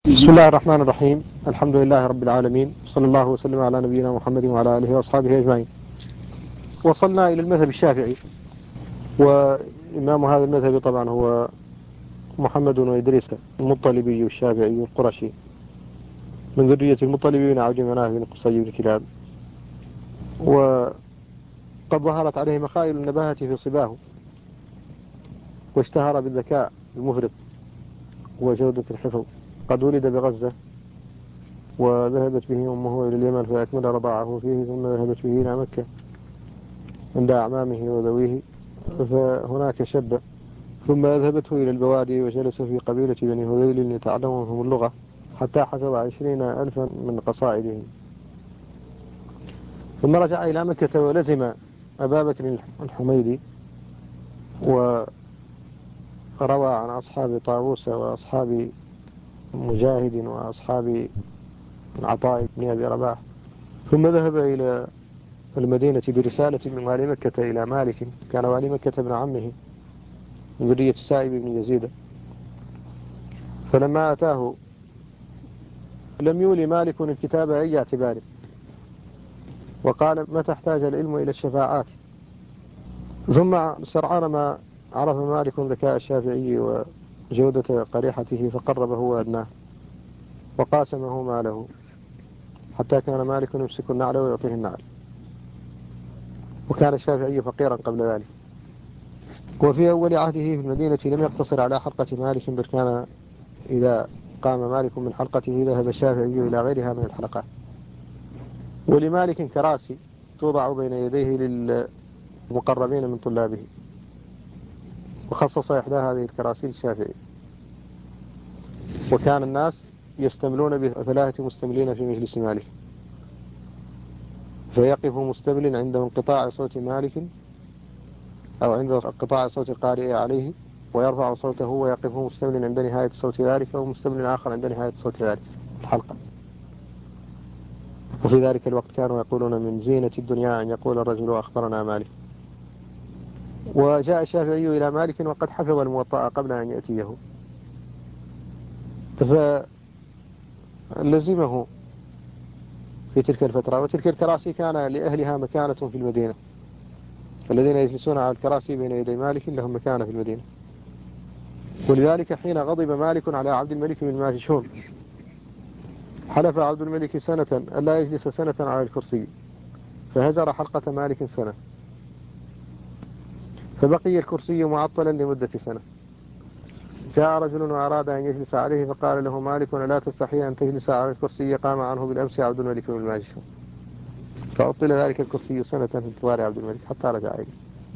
بسم الله الرحمن الرحيم. الحمد لله رب العالمين، صلى الله وسلم على نبينا محمد وعلى آله وأصحابه أجمعين. وصلنا إلى المذهب الشافعي، وإمام هذا المذهب طبعا هو محمد بن إدريس المطلبي الشافعي القرشي من ذرية المطلبي بن عبد مناف بن قصي بن كلاب، وقد ظهرت عليه مخايل النباهة في صباه، واشتهر بالذكاء المفرط وجودة الحفظ. قد ولد بغزة، وذهبت به أمه إلى اليمن فأكمل رضاعه فيه، ثم ذهبت به إلى مكة عند أعمامه وذويه، فهناك شب، ثم ذهبته إلى البوادي وجلس في قبيلة بني هذيل ليتعلم منهم اللغة حتى حفظ 20,000 من قصائدهم، ثم رجع إلى مكة ولزم أبا بكر الحميدي، وروى عن أصحاب طاووس وأصحاب مجاهد وأصحاب عطاء بن أبي رباح، ثم ذهب إلى المدينة برسالة من والي مكة إلى مالك، كان والي مكة ابن عمه من ذرية السائب بن يزيد. فلما أتاه لم يولي مالك الكتاب أي اعتبار، وقال: متى احتاج العلم إلى الشفاعات؟ ثم سرعان ما عرف مالك ذكاء الشافعي وجودة قريحته فقربه وأدناه وقاسمه ماله، حتى كان مالك يمسك النعل ويعطيه النعل، وكان الشافعي فقيرا قبل ذلك. وفي أول عهده في المدينة لم يقتصر على حلقة مالك، بل كان إذا قام مالك من حلقته ذهب الشافعي إلى غيرها من الحلقات. ولمالك كراسي توضع بين يديه للمقربين من طلابه، وخصص إحدى هذه الكراسي للشافعي، وكان الناس يستملون بثلاثة مستملين في مجلس مالك، فيقف مستمل عند انقطاع صوت مالك أو عند انقطاع صوت القارئ عليه، ويرفع صوته ويقف مستمل عند نهاية صوت ذلك، ومستمل آخر عند نهاية صوت ذلك الحلقة. وفي ذلك الوقت كانوا يقولون: من زينة الدنيا أن يقول الرجل أخبرنا مالك. وجاء الشافعي إلى مالك وقد حفظ الموطأ قبل أن يأتيه، فلزمه في تلك الفترة. وتلك الكراسي كان لأهلها مكانة في المدينة، الذين يجلسون على الكراسي بين يدي مالك لهم مكانة في المدينة. ولذلك حين غضب مالك على عبد الملك بن ماجشون حلف عبد الملك سنة ألا يجلس سنة على الكرسي، فهجر حلقة مالك سنة، فبقي الكرسي معطلا لمدة سنة. جاء رجل وأراد أن يجلس عليه، فقال له مالك: لا تستحي أن تجلس على الكرسي قام عنه بالأمس عبد الملك بن ماجشون. فأطل ذلك الكرسي سنة في انتظار عبد الملك حتى رجع إليه.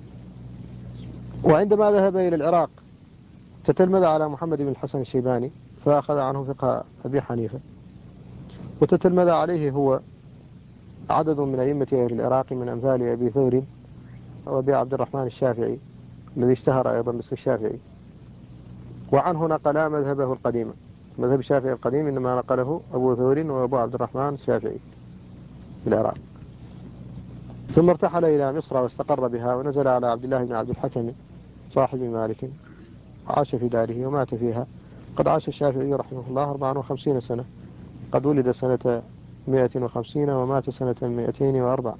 وعندما ذهب إلى العراق تتلمذ على محمد بن الحسن الشيباني، فأخذ عنه فقه أبي حنيفة، وتتلمذ عليه هو عدد من أئمة أهل العراق من أمثال أبي ثور وأبي عبد الرحمن الشافعي الذي اشتهر أيضا باسم الشافعي. وعنه نقلا مذهبه القديم، مذهب الشافعي القديم إنما نقله أبو ثور وأبو عبد الرحمن الشافعي في العراق. ثم ارتحل إلى مصر واستقر بها، ونزل على عبد الله بن عبد الحكم صاحب مالك، عاش في داره ومات فيها. قد عاش الشافعي رحمه الله 54 سنة، قد ولد سنة 150 ومات سنة 204.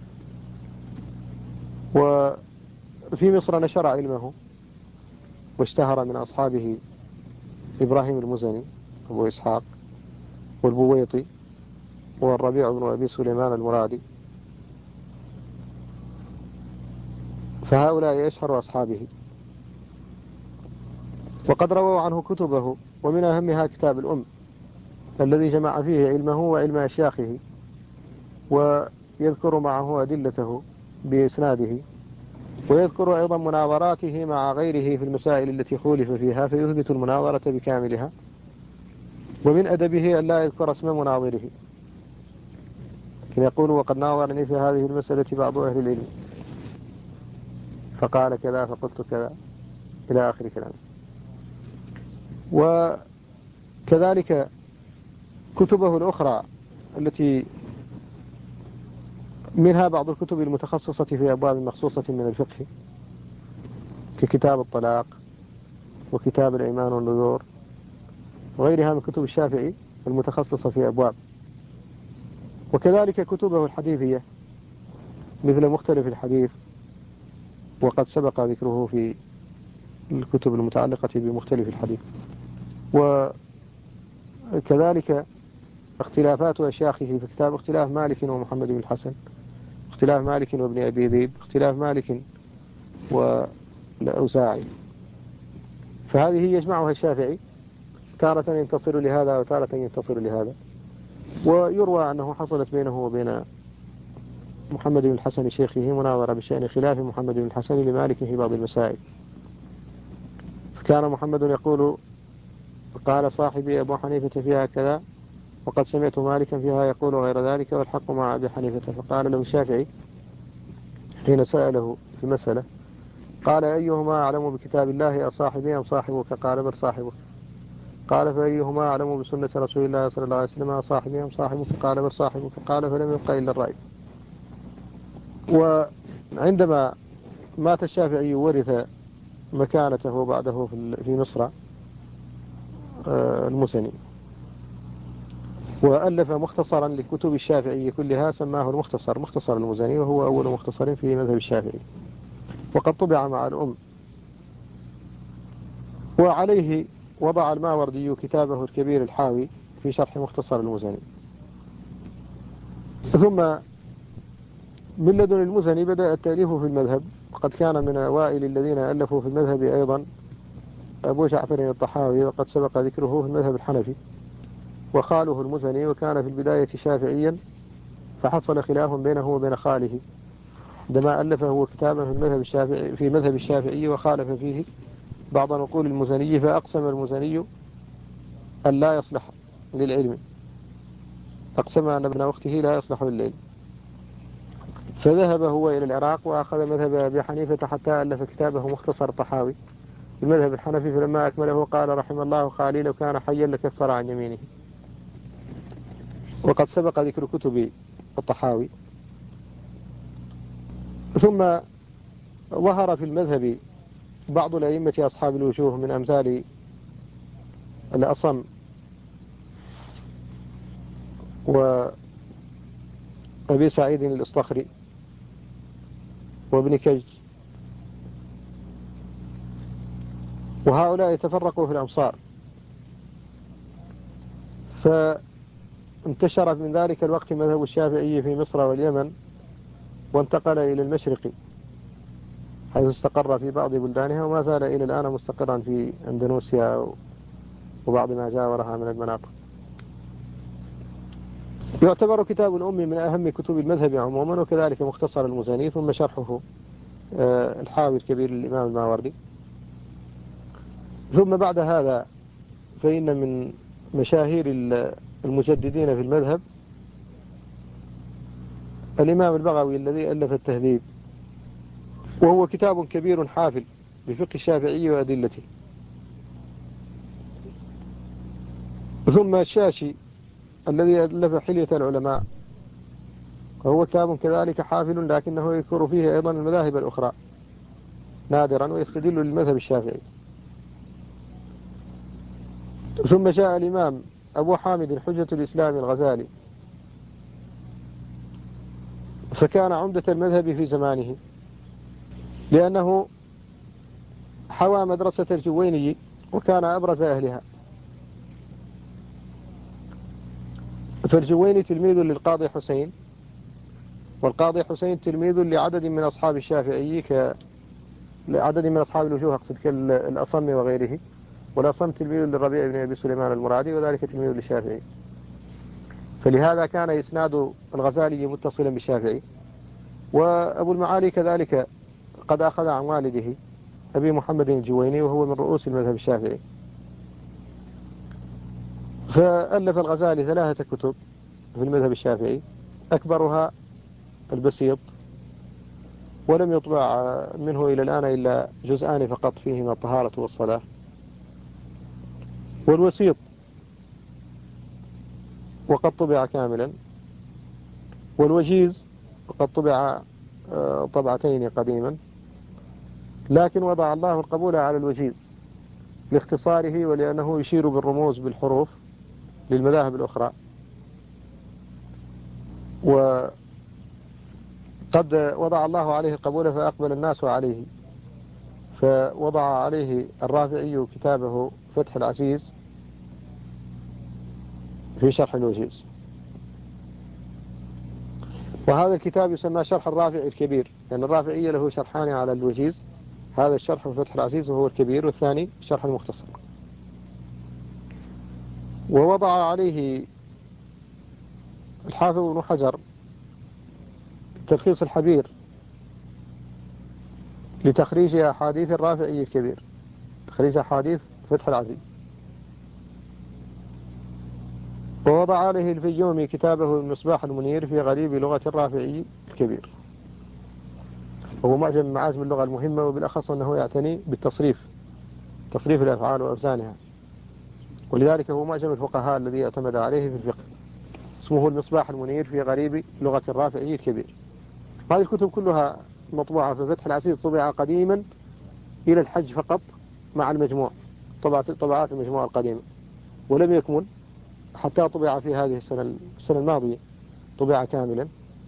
وفي مصر نشر علمه واشتهر من أصحابه إبراهيم المزني أبو إسحاق، والبويطي، والربيع بن أبي سليمان المرادي، فهؤلاء أشهر أصحابه. وقد رووا عنه كتبه، ومن أهمها كتاب الأم الذي جمع فيه علمه وعلم أشياخه، ويذكر معه أدلته بإسناده، ويذكر أيضا مناظراته مع غيره في المسائل التي خولف فيها، فيثبت المناظرة بكاملها. ومن أدبه أن لا يذكر اسم مناظره، كان يقول: وقد ناظرني في هذه المسألة بعض أهل العلم فقال كذا فقلت كذا إلى آخر كلام. وكذلك كتبه الأخرى التي منها بعض الكتب المتخصصة في أبواب مخصوصة من الفقه، ككتاب الطلاق وكتاب الأيمان والنذور وغيرها من كتب الشافعي المتخصصة في أبواب. وكذلك كتبه الحديثية مثل مختلف الحديث، وقد سبق ذكره في الكتب المتعلقة بمختلف الحديث. وكذلك اختلافات أشياخه في كتاب اختلاف مالك ومحمد بن الحسن، اختلاف مالك وابن أبي ذئب، اختلاف مالك والأوزاعي، فهذه يجمعها الشافعي، تارة ينتصر لهذا وتارة ينتصر لهذا. ويروى أنه حصلت بينه وبين محمد بن الحسن شيخه مناظرة بشأن خلاف محمد بن الحسن لمالك في بعض المسائل، فكان محمد يقول: قال صاحبي أبو حنيفة فيها كذا، وقد سمعت مالكا فيها يقول غير ذلك، والحق مع أبي حنيفة. فقال له الشافعي حين سأله في المسألة، قال: أيهما أعلم بكتاب الله أصاحبي أم صاحبك؟ قال: بل صاحبك. قال: فأيهما أعلم بسنة رسول الله صلى الله عليه وسلم أصاحبي أم صاحبك؟ قال: بل صاحبك. قال: فلم يبق إلا الرأي. وعندما مات الشافعي ورث مكانته بعده في مصر المزني، وألف مختصرا لكتب الشافعي كلها سماه المختصر، مختصر المزني، وهو أول مختصر في مذهب الشافعي، وقد طبع مع الأم. وعليه وضع الماوردي كتابه الكبير الحاوي في شرح مختصر المزني. ثم من لدن المزني بدأ التأليف في المذهب، وقد كان من أوائل الذين ألفوا في المذهب أيضا أبو جعفر الطحاوي، وقد سبق ذكره في المذهب الحنفي، وخاله المزني، وكان في البداية شافعيا، فحصل خلاف بينه وبين خاله عندما ألف هو كتابا في مذهب الشافعي وخالف فيه بعض نقول المزني، فأقسم المزني أن لا يصلح للعلم، أقسم أن ابن أخته لا يصلح للعلم، فذهب هو إلى العراق وأخذ مذهب أبي حنيفة حتى ألف كتابه مختصر طحاوي المذهب الحنفي، فلما أكمله قال: رحم الله خالي لو كان حيا لكفر عن يمينه. وقد سبق ذكر كتب الطحاوي. ثم ظهر في المذهب بعض الأئمة أصحاب الوجوه من أمثال الأصم وأبي سعيد الإصطخري وابن كج، وهؤلاء تفرقوا في الأمصار، فانتشر من ذلك الوقت مذهب الشافعي في مصر واليمن، وانتقل إلى المشرق حيث استقر في بعض بلدانها، وما زال إلى الآن مستقرا في أندونيسيا وبعض ما جاورها من المناطق. يعتبر كتاب الأم من أهم كتب المذهب عموما، وكذلك مختصر المزني، ثم شرحه الحاوي الكبير للإمام الماوردي. ثم بعد هذا فإن من مشاهير المجددين في المذهب الإمام البغوي الذي ألف التهذيب، وهو كتاب كبير حافل بفقه الشافعي وأدلته. ثم الشاشي الذي ألف حلية العلماء، وهو كتاب كذلك حافل، لكنه يذكر فيه أيضا المذاهب الأخرى نادرا ويستدل للمذهب الشافعي. ثم جاء الإمام أبو حامد حجة الإسلام الغزالي، فكان عمدة المذهب في زمانه، لأنه حوى مدرسة الجويني وكان أبرز أهلها. فالجويني تلميذ للقاضي حسين، والقاضي حسين تلميذ لعدد من أصحاب الشافعي، لعدد من أصحاب الوجوه أقصد كالأصم وغيره، والأصم تلميذ للربيع بن أبي سليمان المرادي، وذلك تلميذ للشافعي، فلهذا كان إسناد الغزالي متصلا بالشافعي. وأبو المعالي كذلك قد أخذ عن والده أبي محمد الجويني، وهو من رؤوس المذهب الشافعي. فألف الغزالي 3 كتب في المذهب الشافعي، أكبرها البسيط، ولم يطبع منه إلى الآن إلا جزءان فقط فيهما الطهارة والصلاة، والوسيط وقد طبع كاملا، والوجيز وقد طبع طبعتين قديما، لكن وضع الله القبول على الوجيز، لاختصاره ولأنه يشير بالرموز بالحروف للمذاهب الأخرى. وقد وضع الله عليه القبول فأقبل الناس عليه، فوضع عليه الرافعي كتابه فتح العزيز في شرح الوجيز. وهذا الكتاب يسمى شرح الرافعي الكبير، لأن الرافعي له شرحان على الوجيز، هذا الشرح في فتح العزيز وهو الكبير، والثاني شرح المختصر. ووضع عليه الحافظ ابن حجر تلخيص الحبير لتخريج أحاديث الرافعي الكبير، تخريج أحاديث فتح العزيز. ووضع عليه الفيومي كتابه المصباح المنير في غريب لغة الرافعي الكبير، وهو معجم من معاجم اللغة المهمة، وبالأخص أنه يعتني بالتصريف، تصريف الأفعال وأوزانها، ولذلك هو معجم الفقهاء الذي اعتمد عليه في الفقه. اسمه المصباح المنير في غريب لغة الرافعي الكبير. هذه الكتب كلها مطبوعة في فتح العزيز، طبع قديما إلى الحج فقط مع المجموع، طبعات المجموعة القديمة، ولم يكمل حتى طبع في هذه السنة الماضية، طبع كاملا.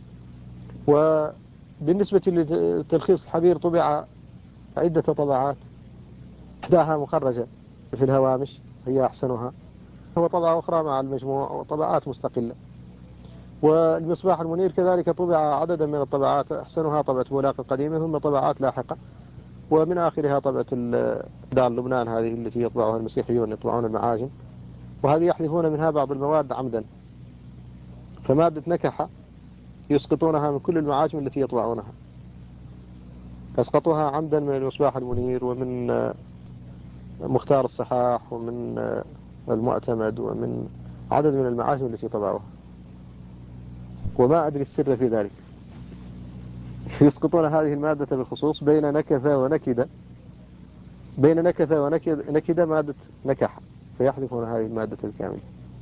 وبالنسبة لتلخيص الحبير طبع عدة طبعات، إحداها مخرجة في الهوامش هي أحسنها، وطبعة أخرى مع المجموع، وطبعات مستقلة. والمصباح المنير كذلك طبع عددا من الطبعات، أحسنها طبعة بولاق القديمة، ثم طبعات لاحقة، ومن آخرها طبعة دار لبنان هذه التي يطبعها المسيحيون، يطبعون المعاجم، وهذه يحذفون منها بعض المواد عمدا، فمادة نكحة يسقطونها من كل المعاجم التي يطبعونها، أسقطوها عمدا من المصباح المنير ومن مختار الصحاح ومن المعتمد ومن عدد من المعاجم التي طبعوها، وما أدري السر في ذلك. يسقطون هذه المادة بالخصوص بين نكثة ونكدة، بين نكثة ونكدة مادة نكحة، فيحذفون هذه المادة الكاملة.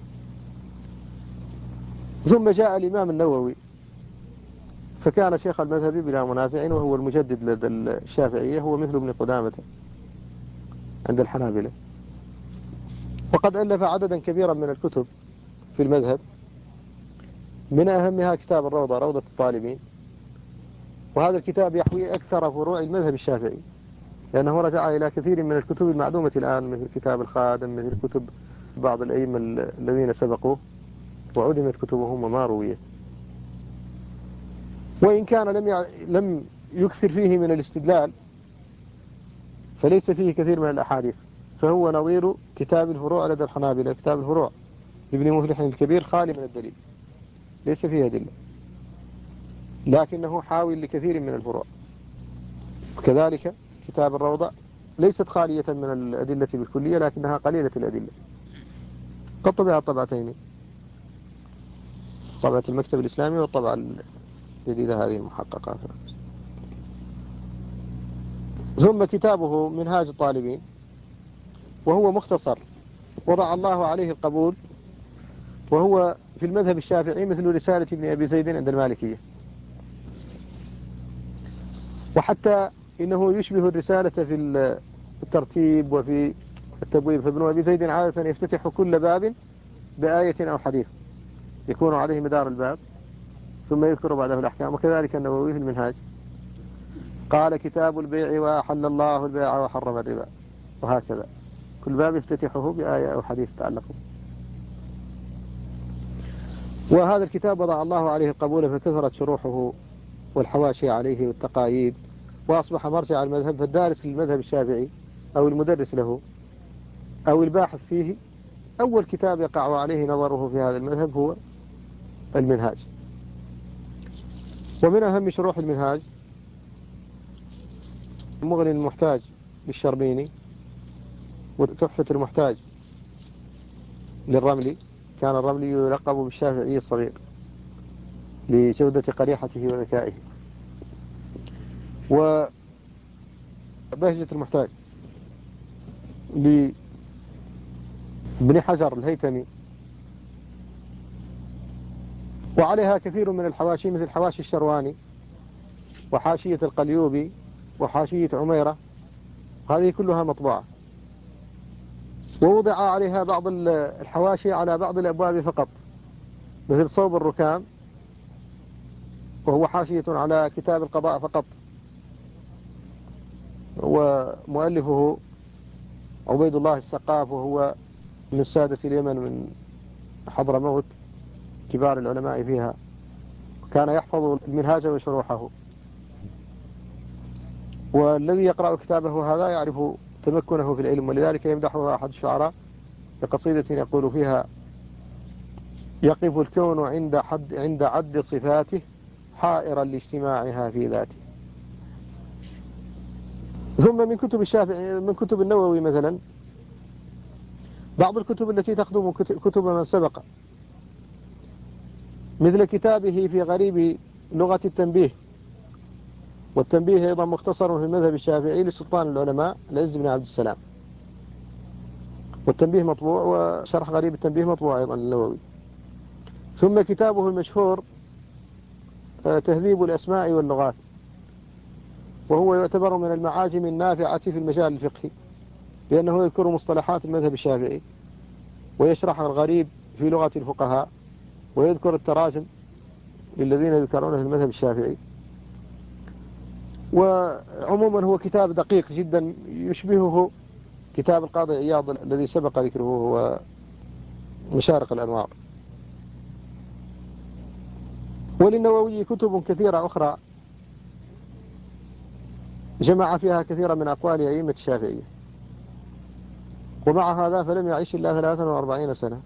ثم جاء الإمام النووي، فكان شيخ المذهب بلا منازع، وهو المجدد لدى الشافعية، هو مثل ابن قدامة عند الحنابلة، وقد ألف عددا كبيرا من الكتب في المذهب، من أهمها كتاب الروضة، روضة الطالبين. وهذا الكتاب يحوي أكثر فروع المذهب الشافعي، لأنه رجع إلى كثير من الكتب المعدومة الآن، مثل كتاب الخادم، مثل كتب بعض الأئمة الذين سبقوه، وعدمت كتبهم وما رويت. وإن كان لم يكثر فيه من الاستدلال، فليس فيه كثير من الأحاديث، فهو نظير كتاب الفروع لدى الحنابلة. كتاب الفروع لابن مفلح الكبير خالي من الدليل، ليس فيه أدلة، لكنه حاوي لكثير من الفروع. وكذلك كتاب الروضة ليست خالية من الأدلة بالكلية، لكنها قليلة الأدلة. قد طبع طبعتين، طبعة المكتب الإسلامي والطبعة الجديدة هذه المحققة. ثم كتابه منهاج الطالبين، وهو مختصر وضع الله عليه القبول، وهو في المذهب الشافعي مثل رسالة ابن أبي زيد عند المالكية، وحتى إنه يشبه الرسالة في الترتيب وفي التبويب. فابن أبي زيد عادة يفتتح كل باب بآية أو حديث يكون عليه مدار الباب، ثم يذكر بعده الأحكام. وكذلك النووي في المنهاج قال كتاب البيع وأحل الله البيع وحرم الربا، وهكذا كل باب يفتتحه بآية أو حديث تعلق. وهذا الكتاب وضع الله عليه القبول، فكثرت شروحه والحواشي عليه والتقاييد، وأصبح مرجع المذهب. فالدارس للمذهب الشافعي أو المدرس له أو الباحث فيه، أول كتاب يقع عليه نظره في هذا المذهب هو المنهاج. ومن أهم شروح المنهاج مغني المحتاج للشربيني، وتحفة المحتاج للرملي. كان الرملي يلقب بالشافعي الصغير لجودة قريحته وذكائه. وبهجة المحتاج لابن حجر الهيثمي، وعليها كثير من الحواشي مثل حواشي الشرواني وحاشية القليوبي وحاشية عميرة، هذه كلها مطبوعة. ووضع عليها بعض الحواشي على بعض الأبواب فقط، مثل صوب الركام، وهو حاشية على كتاب القضاء فقط، ومؤلفه عبيد الله السقاف، وهو من سادة اليمن من حضرموت، كبار العلماء فيها، كان يحفظ المنهاج وشروحه. والذي يقرأ كتابه هذا يعرف تمكنه في العلم، ولذلك يمدحه أحد الشعراء بقصيدة يقول فيها: يقف الكون عند عد صفاته حائرا لاجتماعها في ذاته. ثم من كتب الشافعي، من كتب النووي مثلا، بعض الكتب التي تخدم كتب من سبق، مثل كتابه في غريب لغة التنبيه، والتنبيه أيضا مختصر في المذهب الشافعي لسلطان العلماء العز بن عبد السلام، والتنبيه مطبوع، وشرح غريب التنبيه مطبوع أيضا للنووي. ثم كتابه المشهور تهذيب الأسماء واللغات، وهو يعتبر من المعاجم النافعة في المجال الفقهي، لأنه يذكر مصطلحات المذهب الشافعي، ويشرح الغريب في لغة الفقهاء، ويذكر التراجم للذين يذكرونه في المذهب الشافعي. وعموما هو كتاب دقيق جدا، يشبهه كتاب القاضي عياض الذي سبق ذكره، هو مشارق الأنوار. وللنووي كتب كثيرة أخرى جمع فيها كثيرا من أقوال أئمة الشافعية، ومع هذا فلم يعيش إلا 43 سنة،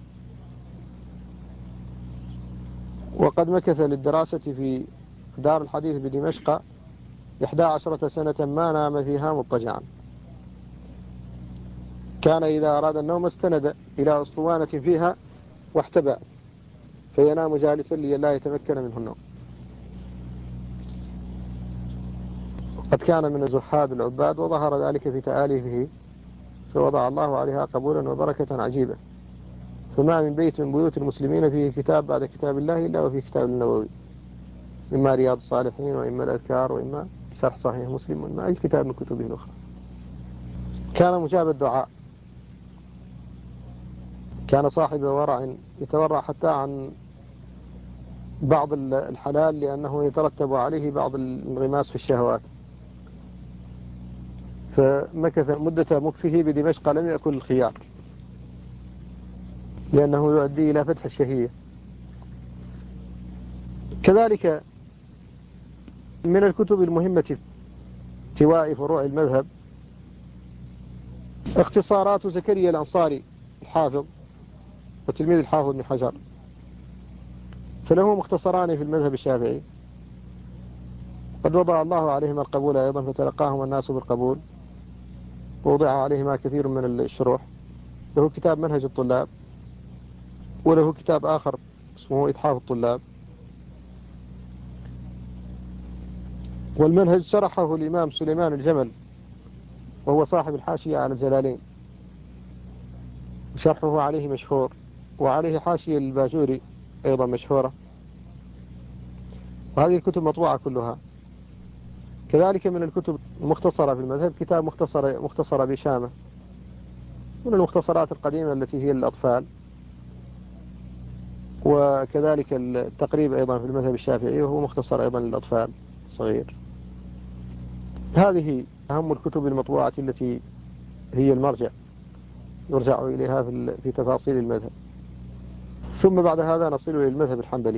وقد مكث للدراسة في دار الحديث بدمشق 11 سنة ما نام فيها مضطجعا. كان إذا أراد النوم استند إلى أسطوانة فيها واحتبى، فينام جالسا لئلا يتمكن منه النوم. قد كان من الزهاد العباد، وظهر ذلك في تآليفه، فوضع الله عليها قبولا وبركة عجيبة. فما من بيت من بيوت المسلمين فيه كتاب بعد كتاب الله إلا وفيه كتاب النووي، إما رياض الصالحين، وإما الأذكار، وإما شرح صحيح مسلم، وإما أي كتاب من كتبه الأخرى. كان مجاب الدعاء، كان صاحب ورع يتورع حتى عن بعض الحلال، لأنه يترتب عليه بعض الانغماس في الشهوات. فمكث مدة مكفه بدمشق لم يأكل الخيار، لأنه يؤدي إلى فتح الشهية. كذلك من الكتب المهمة في استواء فروع المذهب اختصارات زكريا الأنصاري الحافظ وتلميذ الحافظ بن حجر، فله مختصران في المذهب الشافعي، قد وضع الله عليهما القبول أيضا، فتلقاهما الناس بالقبول، ووضع عليهما كثير من الشروح. له كتاب منهج الطلاب، وله كتاب آخر اسمه إتحاف الطلاب. والمنهج شرحه الإمام سليمان الجمل، وهو صاحب الحاشية على الجلالين، شرحه عليه مشهور، وعليه حاشية الباجوري أيضا مشهورة، وهذه الكتب مطبوعة كلها. كذلك من الكتب المختصرة في المذهب كتاب مختصر بشامة، من المختصرات القديمة التي هي الأطفال، وكذلك التقريب أيضا في المذهب الشافعي، وهو مختصر أيضا للأطفال صغير. هذه أهم الكتب المطبوعة التي هي المرجع يرجع إليها في تفاصيل المذهب. ثم بعد هذا نصل إلى المذهب الحنبلي.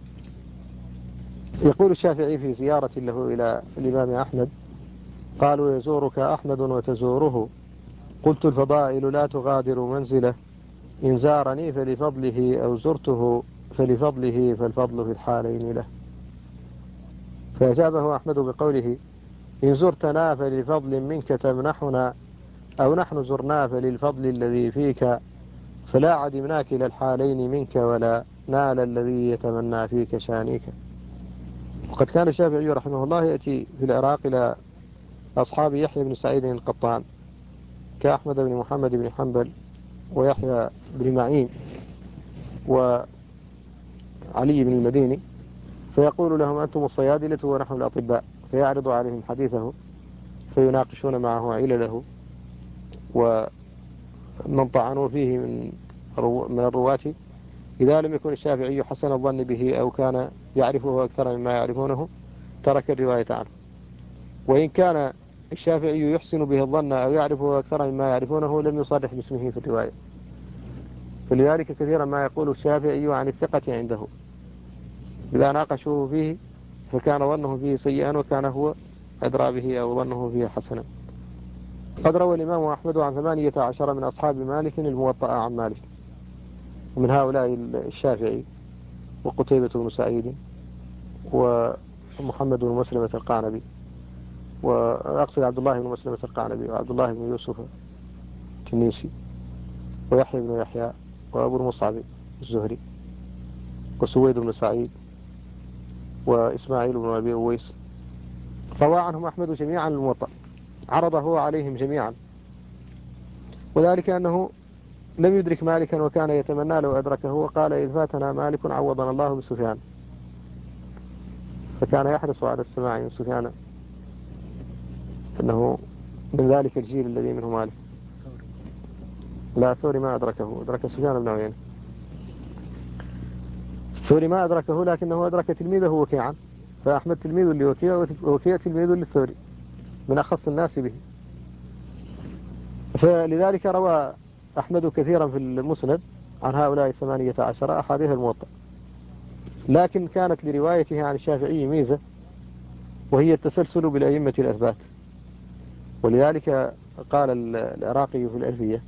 يقول الشافعي في زيارة له إلى الإمام أحمد: قالوا يزورك أحمد وتزوره، قلت الفضائل لا تغادر منزله، إن زارني فلفضله أو زرته فلفضله، فالفضل في الحالين له. فأجابه أحمد بقوله: إن زرتنا فلفضل منك تمنحنا، أو نحن زرنا فللفضل الذي فيك، فلا عدمناك إلى الحالين منك، ولا نال الذي يتمنى فيك شانيك. وقد كان الشافعي رحمه الله يأتي في العراق إلى أصحاب يحيى بن سعيد القطان، كأحمد بن محمد بن حنبل، ويحيى بن معين، وعلي بن المديني، فيقول لهم: أنتم الصيادلة ونحن الأطباء، فيعرض عليهم حديثه، فيناقشون معه علله من طعنوا فيه من الرواة إذا لم يكن الشافعي حسن الظن به أو كان يعرفه أكثر مما يعرفونه ترك الرواية عنه، وإن كان الشافعي يحسن به الظن أو يعرفه أكثر مما يعرفونه لم يصرح باسمه في الرواية. فلذلك كثيرا ما يقول الشافعي عن الثقة عنده إذا ناقشوه فيه فكان ظنه فيه سيئا وكان هو أدرى به أو ظنه فيه حسنا. قد روى الإمام أحمد عن 18 من أصحاب مالك الموطأ عن مالك، ومن هؤلاء الشافعي وقتيبة بن سعيد ومحمد بن مسلمة القعنبي، وأقصد عبد الله بن مسلمة القعنبي وعبد الله بن يوسف التنيسي ويحيى بن يحيى وأبو المصعب الزهري وسويد بن سعيد وإسماعيل بن أبي أويس. روى عنهم أحمد جميعا الموطأ، عرضه عليهم جميعا، وذلك أنه لم يدرك مالكا وكان يتمنى لو أدركه، وقال إذ فاتنا مالك عوضنا الله بسفيان، فكان يحرص على السماع من سفيان أنه من ذلك الجيل الذي منه مالك. لا، الثوري ما أدركه، أدرك سفيان بن عيينة. الثوري ما أدركه لكنه أدرك تلميذه وكيعا، فأحمد تلميذ لوكيع ووكيع تلميذ للثوري من أخص الناس به، فلذلك روى أحمد كثيرا في المسند عن هؤلاء 18 أحاديث الموطأ، لكن كانت لروايته عن الشافعي ميزة وهي التسلسل بالأئمة الأثبات. ولذلك قال العراقي في الألفية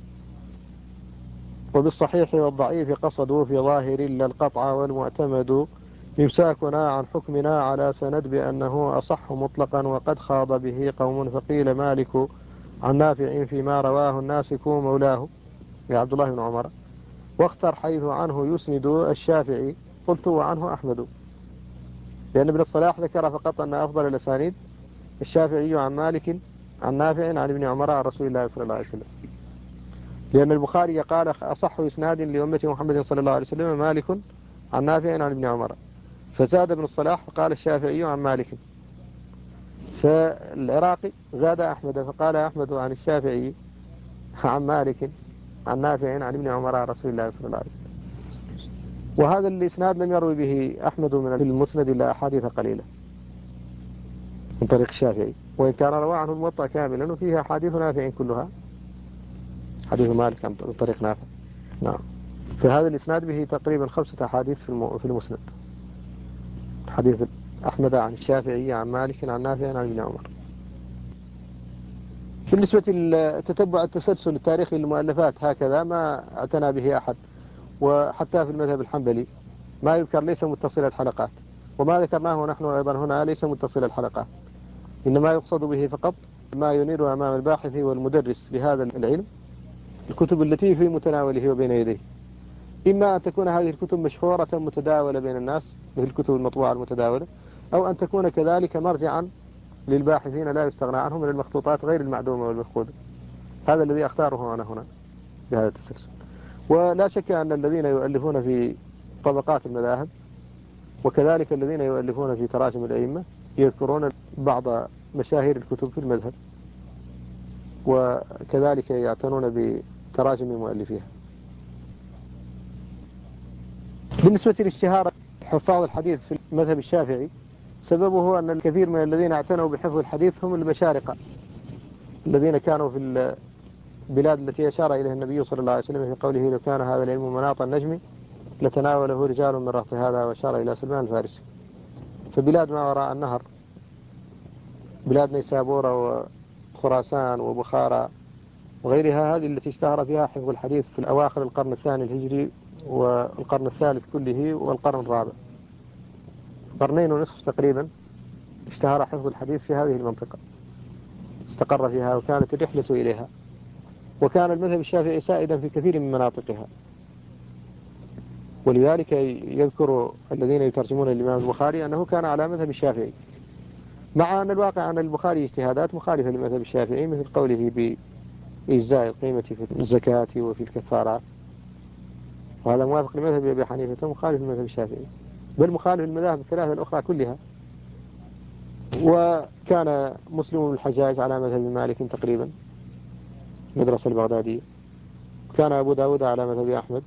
وبالصحيح والضعيف قصدوا في ظاهر إلا القطع والمعتمد إمساكنا عن حكمنا على سند بأنه أصح مطلقا وقد خاض به قوم فقيل مالك عن نافع فيما رواه الناسك مولاه يا عبد الله بن عمر واختر حيث عنه يسند الشافعي قلت وعنه أحمد، لأن ابن الصلاح ذكر فقط أن أفضل الأسانيد الشافعي عن مالك عن نافع عن ابن عمر عن رسول الله صلى الله عليه وسلم، لأن البخاري قال أصح إسناد لأمة محمد صلى الله عليه وسلم مالك عن نافع عن ابن عمر، فزاد ابن الصلاح فقال الشافعي عن مالك، فالعراقي زاد أحمد فقال أحمد عن الشافعي عن مالك عن نافع عن ابن عمر عن رسول الله صلى الله عليه وسلم. وهذا الإسناد لم يروي به أحمد من المسند إلا أحاديث قليلة من طريق الشافعي، وإن كان روى عنه الموطأ كاملا وفيها أحاديث نافع كلها، حديث مالك عن طريق نافع. نعم، فهذا الإسناد به تقريبا 5 أحاديث في المسند، حديث أحمد عن الشافعي عن مالك عن نافع عن ابن عمر. بالنسبة لتتبع التسلسل التاريخي للمؤلفات هكذا ما اعتنى به أحد، وحتى في المذهب الحنبلي ما يذكر ليس متصل الحلقات، وما ذكرناه نحن أيضا هنا ليس متصل الحلقات، إنما يقصد به فقط ما ينير أمام الباحث والمدرس بهذا العلم الكتب التي في متناوله وبين يديه، إما أن تكون هذه الكتب مشهورة متداولة بين الناس مثل الكتب المطبوعة المتداولة، أو أن تكون كذلك مرجعا للباحثين لا يستغنى عنهم من المخطوطات غير المعدومة والمفقودة. هذا الذي أختاره أنا هنا بهذا التسلسل. ولا شك أن الذين يؤلفون في طبقات المذاهب وكذلك الذين يؤلفون في تراجم الأئمة يذكرون بعض مشاهير الكتب في المذهب، وكذلك يعتنون بتراجم مؤلفيها. بالنسبة لاشتهار حفاظ الحديث في المذهب الشافعي سببه أن الكثير من الذين اعتنوا بحفظ الحديث هم المشارقة الذين كانوا في البلاد التي أشار إليها النبي صلى الله عليه وسلم في قوله لو كان هذا العلم مناط النجم لتناوله رجال من رهط هذا، وأشار إلى سلمان الفارسي. فبلاد ما وراء النهر، بلاد نيسابورة وخراسان وبخارى وغيرها، هذه التي اشتهر فيها حفظ الحديث في الأواخر القرن الثاني الهجري والقرن الثالث كله والقرن الرابع، 2.5 قرن تقريبا اشتهر حفظ الحديث في هذه المنطقة، استقر فيها وكانت الرحلة إليها، وكان المذهب الشافعي سائدا في كثير من مناطقها. ولذلك يذكر الذين يترجمون الإمام البخاري أنه كان على مذهب الشافعي، مع أن الواقع أن البخاري اجتهادات مخالفة لمذهب الشافعي مثل قوله بإجزاء القيمة في الزكاة وفي الكفارات، وهذا موافق لمذهب أبي حنيفة مخالف لمذهب الشافعي، بل مخالف للمذاهب الثلاثة الأخرى كلها. وكان مسلم بن الحجاج على مذهب مالك تقريبا، مدرسة البغدادية، وكان أبو داود على مذهب أحمد،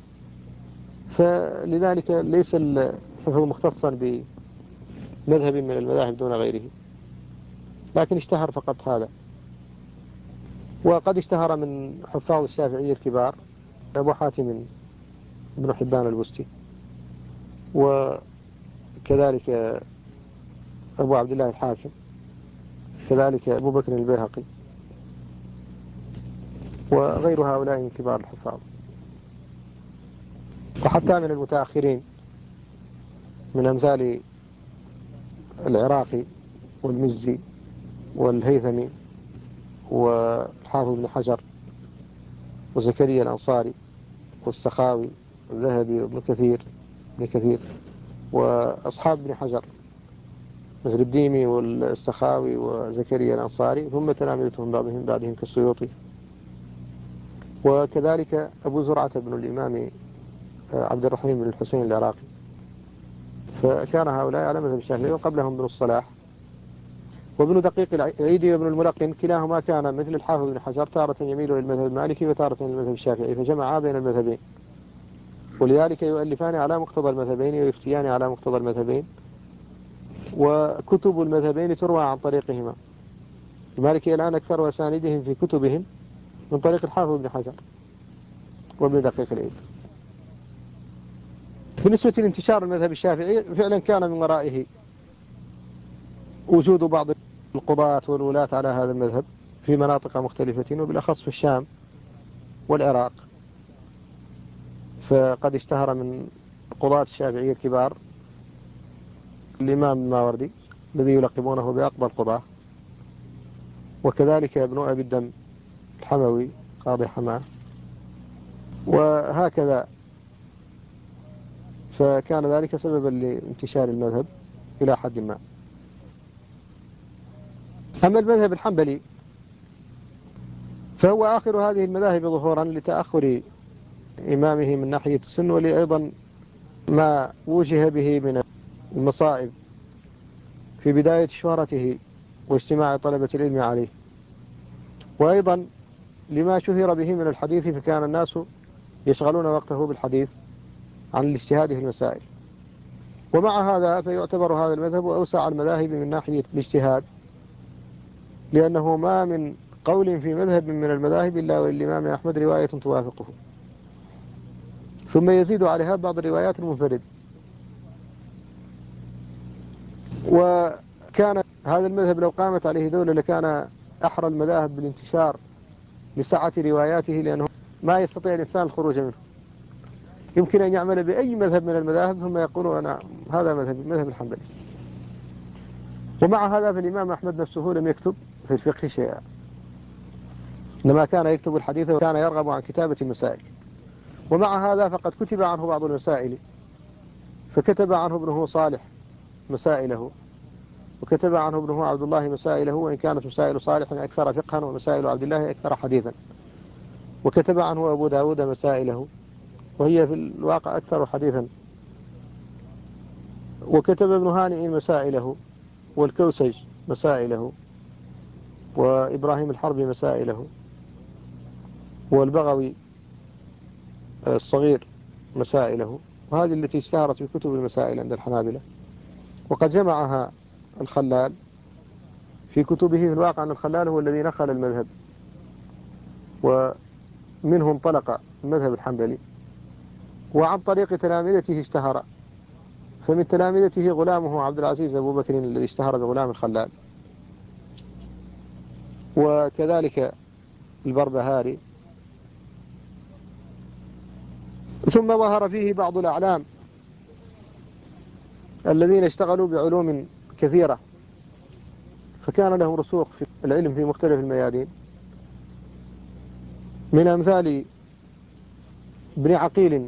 فلذلك ليس الحفظ مختصا بمذهب من المذاهب دون غيره، لكن اشتهر فقط هذا. وقد اشتهر من حفاظ الشافعي الكبار أبو حاتم بن حبان البستي، وكذلك أبو عبد الله الحاكم، كذلك أبو بكر البيهقي، وغير هؤلاء من كبار الحفاظ. وحتى من المتأخرين من أمثال العراقي والمزي والهيثمي والحافظ بن حجر وزكريا الأنصاري والسخاوي والذهبي وابن كثير وأصحاب ابن حجر مثل الديمي والسخاوي وزكريا الأنصاري، ثم تلامذتهم بعدهم كالسيوطي، وكذلك أبو زرعة بن الإمام عبد الرحيم بن الحسين العراقي. فكان هؤلاء على مذهب الشافعي، وقبلهم ابن الصلاح وابن دقيق العيدي وابن الملقن، كلاهما كان مثل الحافظ بن حجر تارة يميل إلى المذهب المالكي وتارة إلى المذهب الشافعي، فجمعا بين المذهبين، ولذلك يؤلفان على مقتضى المذهبين ويفتيان على مقتضى المذهبين، وكتب المذهبين تروى عن طريقهما. المالكي الآن أكثر أسانيدهم في كتبهم من طريق الحافظ بن حجر وابن دقيق العيد. بالنسبة لانتشار المذهب الشافعي، فعلا كان من ورائه وجود بعض القضاة والولاة على هذا المذهب في مناطق مختلفة، وبالأخص في الشام والعراق. فقد اشتهر من قضاة الشافعية الكبار الإمام الماوردي الذي يلقبونه بأقضى القضاة، وكذلك ابن أبي الدم الحموي قاضي حماه، وهكذا. فكان ذلك سببا لانتشار المذهب إلى حد ما. أما المذهب الحنبلي فهو آخر هذه المذاهب ظهورا لتأخر إمامه من ناحية السن، ولأيضا ما وجه به من المصائب في بداية شهرته واجتماع طلبة العلم عليه، وأيضا لما شهر به من الحديث، فكان الناس يشغلون وقته بالحديث عن الاجتهاد في المسائل. ومع هذا فيعتبر هذا المذهب أوسع المذاهب من ناحية الاجتهاد، لأنه ما من قول في مذهب من المذاهب إلا وللإمام أحمد رواية توافقه، ثم يزيد عليها بعض الروايات المنفرد. وكان هذا المذهب لو قامت عليه دولة لكان أحرى المذاهب بالانتشار لسعة رواياته، لأنه ما يستطيع الإنسان الخروج منه. يمكن أن يعمل بأي مذهب من المذاهب ثم يقول أنا هذا مذهب الحنبلي. ومع هذا فالإمام أحمد نفسه لم يكتب في الفقه شيئا، إنما كان يكتب الحديث وكان يرغب عن كتابة المسائل. ومع هذا فقد كتب عنه بعض المسائل، فكتب عنه ابنه صالح مسائله، وكتب عنه ابنه عبد الله مسائله، وإن كانت مسائل صالح أكثر فقها ومسائل عبد الله أكثر حديثا. وكتب عنه أبو داود مسائله، وهي في الواقع أكثر حديثا. وكتب ابن هانئ مسائله، والكوسج مسائله، وإبراهيم الحربي مسائله، والبغوي الصغير مسائله، وهذه التي اشتهرت في كتب المسائل عند الحنابلة. وقد جمعها الخلال في كتبه. في الواقع أن الخلال هو الذي نخل المذهب، ومنه انطلق المذهب الحنبلي، وعن طريق تلامذته اشتهر. فمن تلامذته غلامه عبد العزيز أبو بكر الذي اشتهر بغلام الخلال، وكذلك البربهاري. ثم ظهر فيه بعض الأعلام الذين اشتغلوا بعلوم كثيرة، فكان له رسوخ في العلم في مختلف الميادين، من أمثال ابن عقيل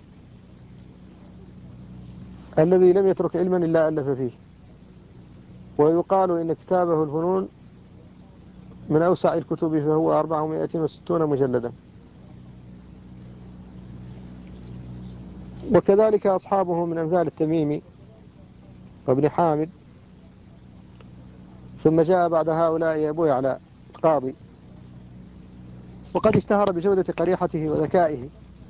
الذي لم يترك علما إلا ألف فيه، ويقال إن كتابه الفنون من أوسع الكتب، فهو 460 مجلدا. وكذلك أصحابه من أمثال التميمي وابن حامد. ثم جاء بعد هؤلاء أبو يعلى القاضي، وقد اشتهر بجودة قريحته وذكائه،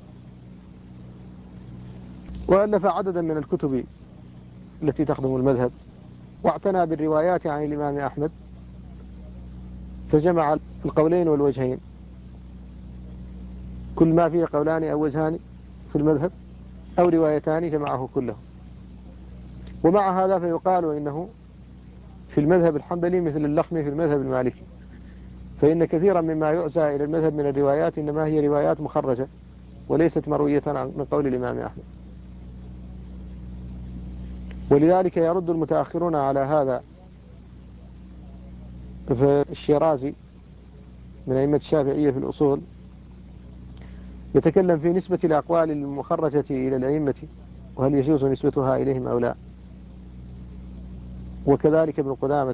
وألف عددا من الكتب التي تخدم المذهب، واعتنى بالروايات عن الإمام أحمد، فجمع القولين والوجهين، كل ما فيه قولان أو وجهان في المذهب أو روايتان جمعه كله. ومع هذا فيقال إنه في المذهب الحنبلي مثل اللخم في المذهب المالكي، فإن كثيرا مما يعزى إلى المذهب من الروايات إنما هي روايات مخرجة وليست مروية من قول الإمام أحمد. ولذلك يرد المتأخرون على هذا، فالشيرازي من أئمة الشافعية في الأصول يتكلم في نسبة الأقوال المخرجة إلى الأئمة وهل يجوز نسبتها إليهم أو لا، وكذلك ابن قدامة.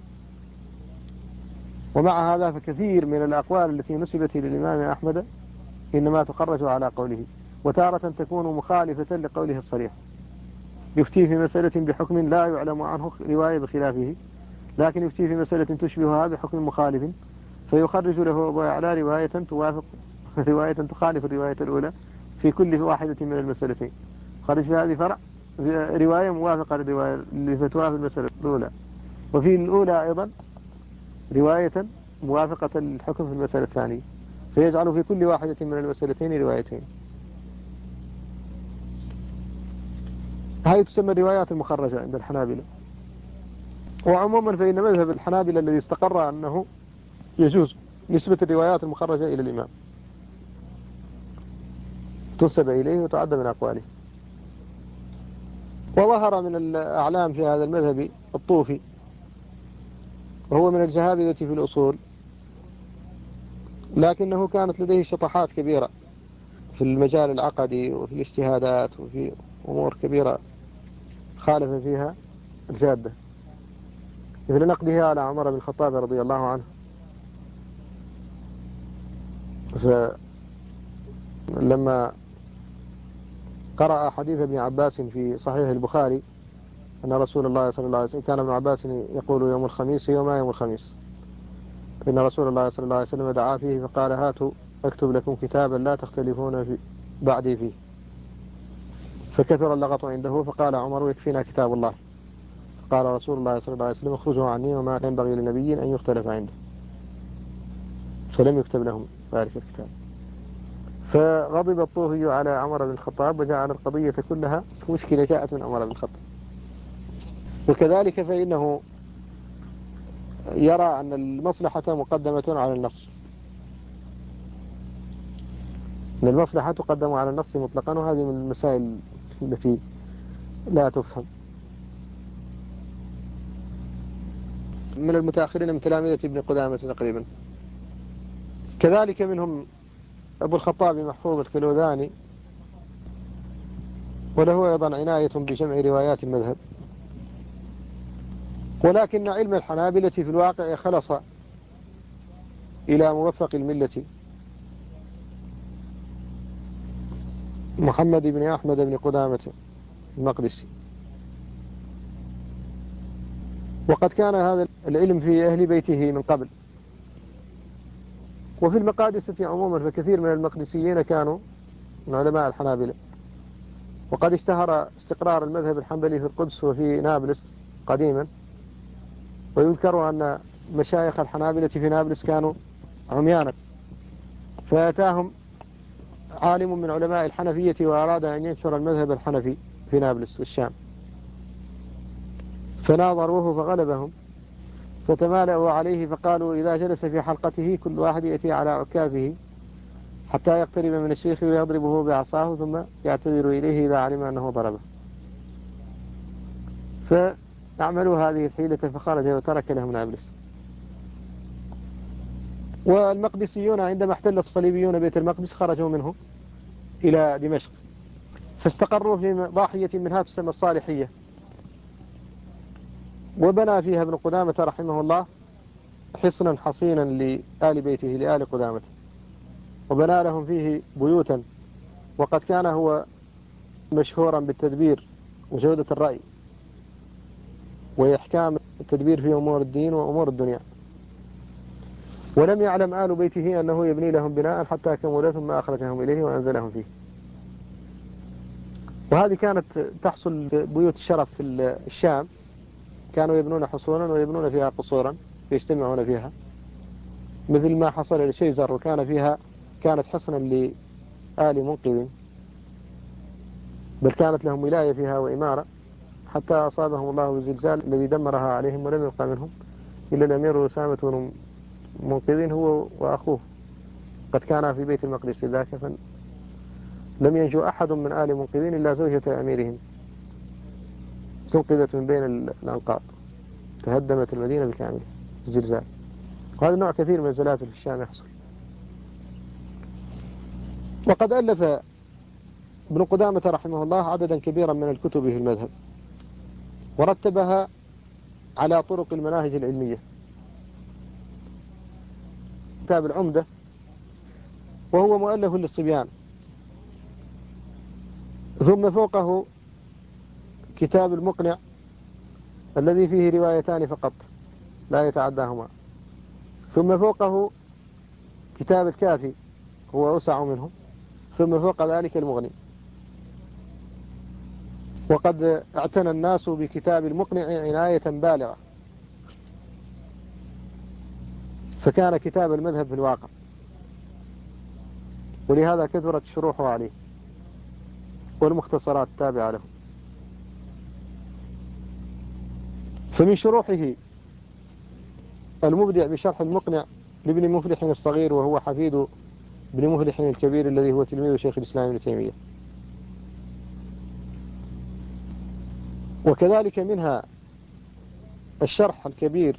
ومع هذا فكثير من الأقوال التي نسبت إلى الإمام أحمد إنما تخرج على قوله، وتارة تكون مخالفة لقوله الصريح، يفتي في مسألة بحكم لا يعلم عنه رواية بخلافه، لكن يفتي في مسألة تشبهها بحكم مخالف، فيخرج له أبو يعلى رواية توافق رواية تخالف الرواية الأولى في كل واحدة من المسألتين، خرج في هذه فرع رواية موافقة للرواية لفتوى في المسألة الأولى، وفي الأولى أيضا رواية موافقة للحكم في المسألة الثانية، فيجعل في كل واحدة من المسألتين روايتين. هذه تسمى الروايات المخرجة عند الحنابلة. وعموما فإن مذهب الحنابلة الذي استقر أنه يجوز نسبة الروايات المخرجة إلى الإمام، تنسب إليه وتعد من أقواله. وظهر من الأعلام في هذا المذهب الطوفي، وهو من الجهابذة في الأصول، لكنه كانت لديه شطحات كبيرة في المجال العقدي وفي الاجتهادات وفي أمور كبيرة خالف فيها الجادة، مثل نقده على عمر بن الخطاب رضي الله عنه. فلما قرأ حديث ابن عباس في صحيح البخاري أن رسول الله صلى الله عليه وسلم كان ابن عباس يقول يوم الخميس يوم الخميس، إن رسول الله صلى الله عليه وسلم دعا فيه فقال هاتوا أكتب لكم كتابا لا تختلفون في بعدي فيه، فكثر اللغط عنده، فقال عمر يكفينا كتاب الله، قال رسول الله صلى الله عليه وسلم اخرجوا عني وما ينبغي لنبي أن يختلف عنده، فلم يكتب لهم ذلك الكتاب. فغضب الطوفي على عمر بن الخطاب وجعل القضية كلها مشكلة جاءت من عمر بن الخطاب. وكذلك فإنه يرى أن المصلحة مقدمة على النص، أن المصلحة تقدم على النص مطلقا، وهذه من المسائل التي لا تفهم. من المتأخرين من تلامذة ابن قدامة تقريبا. كذلك منهم أبو الخطاب محفوظ الكلوذاني، وله أيضا عناية بجمع روايات المذهب. ولكن علم الحنابلة في الواقع خلص إلى موفق الملة محمد بن أحمد بن قدامة المقدسي، وقد كان هذا العلم في أهل بيته من قبل. وفي المقادسة عموما فكثير من المقدسيين كانوا من علماء الحنابلة، وقد اشتهر استقرار المذهب الحنبلي في القدس وفي نابلس قديما. ويذكر أن مشايخ الحنابلة في نابلس كانوا عميانا، فأتاهم عالم من علماء الحنفية وأراد أن ينشر المذهب الحنفي في نابلس والشام، فناظروه فغلبهم، فتمالأوا عليه فقالوا إذا جلس في حلقته كل واحد يأتي على عكازه حتى يقترب من الشيخ ويضربه بعصاه ثم يعتذر إليه إذا علم أنه ضربه. فأعملوا هذه الحيلة فخرج وترك لهم نابلس. والمقدسيون عندما احتل الصليبيون بيت المقدس خرجوا منه إلى دمشق، فاستقروا في ضاحية منها تسمى الصالحية، وبنى فيها ابن قدامة رحمه الله حصنا حصينا لآل بيته لآل قدامة، وبنى لهم فيه بيوتا. وقد كان هو مشهورا بالتدبير وجودة الرأي وإحكام التدبير في أمور الدين وأمور الدنيا. ولم يعلم آل بيته أنه يبني لهم بناء حتى كملوا ثم أخرجهم إليه وأنزلهم فيه. وهذه كانت تحصل في بيوت الشرف في الشام، كانوا يبنون حصونا ويبنون فيها قصورا يجتمعون فيها، مثل ما حصل لشيزر وكان فيها كانت حصنا لآل منقذ، بل كانت لهم ولاية فيها وإمارة، حتى أصابهم الله بالزلزال الذي دمرها عليهم ولم يبقى منهم إلا الأمير أسامة بن منقذ هو وأخوه، قد كانا في بيت المقدس ذاك، فلم ينجو أحد من آل منقذين إلا زوجة أميرهم تنقذت من بين الأنقاض، تهدمت المدينة بالكامل الزلزال. وهذا نوع كثير من الزلازل في الشام يحصل. وقد ألف ابن قدامة رحمه الله عددا كبيرا من الكتب في المذهب، ورتبها على طرق المناهج العلمية. كتاب العمدة وهو مؤلف للصبيان، ثم فوقه كتاب المقنع الذي فيه روايتان فقط لا يتعداهما، ثم فوقه كتاب الكافي هو أوسع منه، ثم فوق ذلك المغني. وقد اعتنى الناس بكتاب المقنع عناية بالغة، فكان كتاب المذهب في الواقع، ولهذا كثرت شروحه عليه والمختصرات التابعة له. فمن شروحه المبدع بشرح المقنع لابن مفلح الصغير، وهو حفيد ابن مفلح الكبير الذي هو تلميذ شيخ الإسلام ابن تيمية. وكذلك منها الشرح الكبير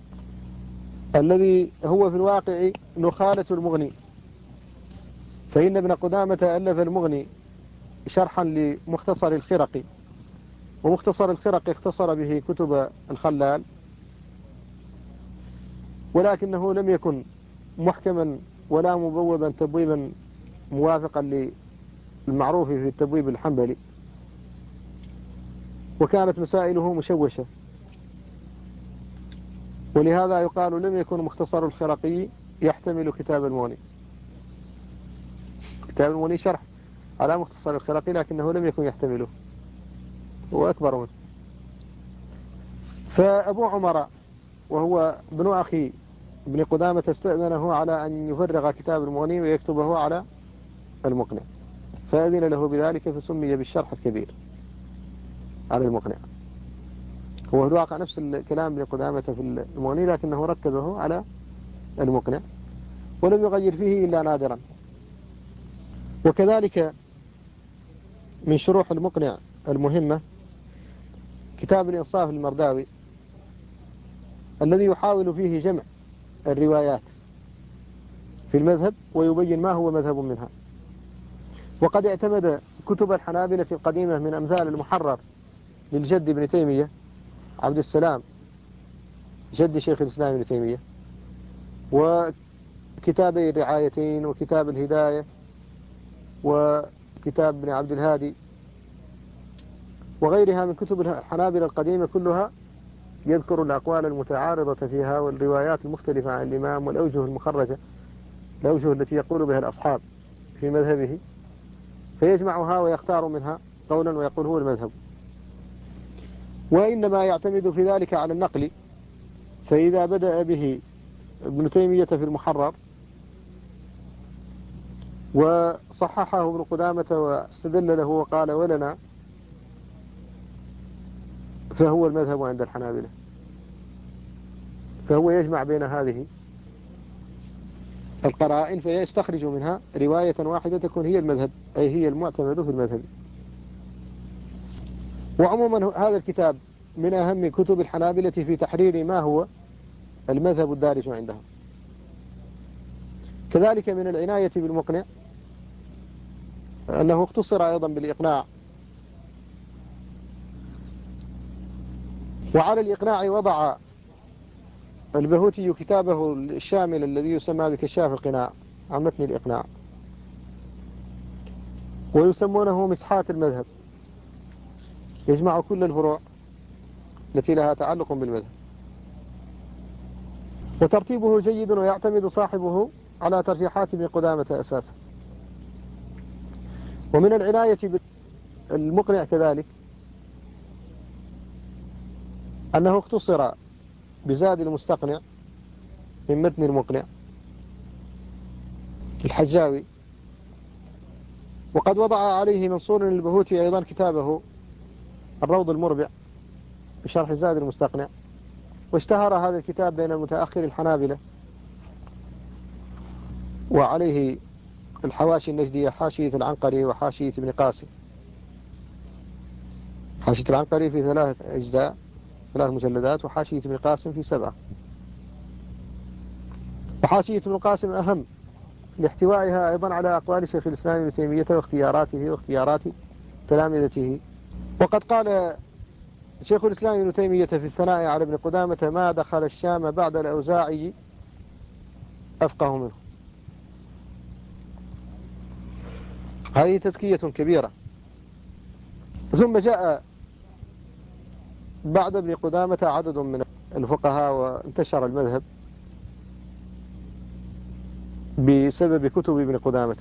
الذي هو في الواقع نخالة المغني، فإن ابن قدامة ألف المغني شرحا لمختصر الخرقي، ومختصر الخرقي اختصر به كتب الخلال، ولكنه لم يكن محكما ولا مبوبا تبويبا موافقا للمعروف في التبويب الحنبلي، وكانت مسائله مشوشة، ولهذا يقال لم يكن مختصر الخرقي يحتمل كتاب المغني. كتاب المغني شرح على مختصر الخرقي لكنه لم يكن يحتمله، هو أكبر منه. فأبو عمر وهو ابن أخي ابن قدامة استأذنه على أن يفرغ كتاب المغني ويكتبه على المقنع، فأذن له بذلك فسمي بالشرح الكبير على المقنع. هو في الواقع نفس الكلام ابن قدامة في المغني، لكنه رتبه على المقنع ولم يغير فيه إلا نادرا. وكذلك من شروح المقنع المهمة كتاب الإنصاف المرداوي الذي يحاول فيه جمع الروايات في المذهب ويبين ما هو مذهب منها. وقد اعتمد كتب الحنابلة القديمة من أمثال المحرر للجد ابن تيمية عبد السلام جد شيخ الإسلام ابن تيمية، وكتابي الرعايتين وكتاب الهداية وكتاب ابن عبد الهادي وغيرها من كتب الحنابلة القديمة، كلها يذكر الأقوال المتعارضة فيها والروايات المختلفة عن الإمام والأوجه المخرجة، الأوجه التي يقول بها الأصحاب في مذهبه، فيجمعها ويختار منها قولا ويقول هو المذهب. وإنما يعتمد في ذلك على النقل، فإذا بدأ به ابن تيمية في المحرر وصححه ابن قدامة واستدل له وقال ولنا، فهو المذهب عند الحنابلة. فهو يجمع بين هذه القرائن فيستخرج منها رواية واحدة تكون هي المذهب، أي هي المعتمد في المذهب. وعموما هذا الكتاب من أهم كتب الحنابلة في تحرير ما هو المذهب الدارج عندهم. كذلك من العناية بالمقنع أنه اختصر أيضا بالإقناع، وعلى الإقناع وضع البهوتي كتابه الشامل الذي يسمى بكشاف القناع عن متن الإقناع، ويسمونه مسحات المذهب، يجمع كل الفروع التي لها تعلق بالمذهب. وترتيبه جيد ويعتمد صاحبه على ترجيحات ابن قدامة أساسا. ومن العناية بالمقنع كذلك أنه اختصر بزاد المستقنع من متن المقنع الحجاوي، وقد وضع عليه منصور البهوتي أيضا كتابه الروض المربع بشرح زاد المستقنع، واشتهر هذا الكتاب بين المتأخر الحنابلة، وعليه الحواشي النجدية حاشية العنقري وحاشية ابن قاسم. حاشية العنقري في 3 أجزاء 3 مجلدات، وحاشية ابن قاسم في 7. وحاشية ابن قاسم أهم لاحتوائها أيضا على أقوال شيخ الإسلام ابن تيمية واختياراته واختيارات تلامذته. وقد قال شيخ الإسلام ابن تيمية في الثناء على ابن قدامة: ما دخل الشام بعد الأوزاعي أفقه منه. هذه تزكية كبيرة. ثم جاء بعد ابن قدامة عدد من الفقهاء، وانتشر المذهب بسبب كتب ابن قدامة،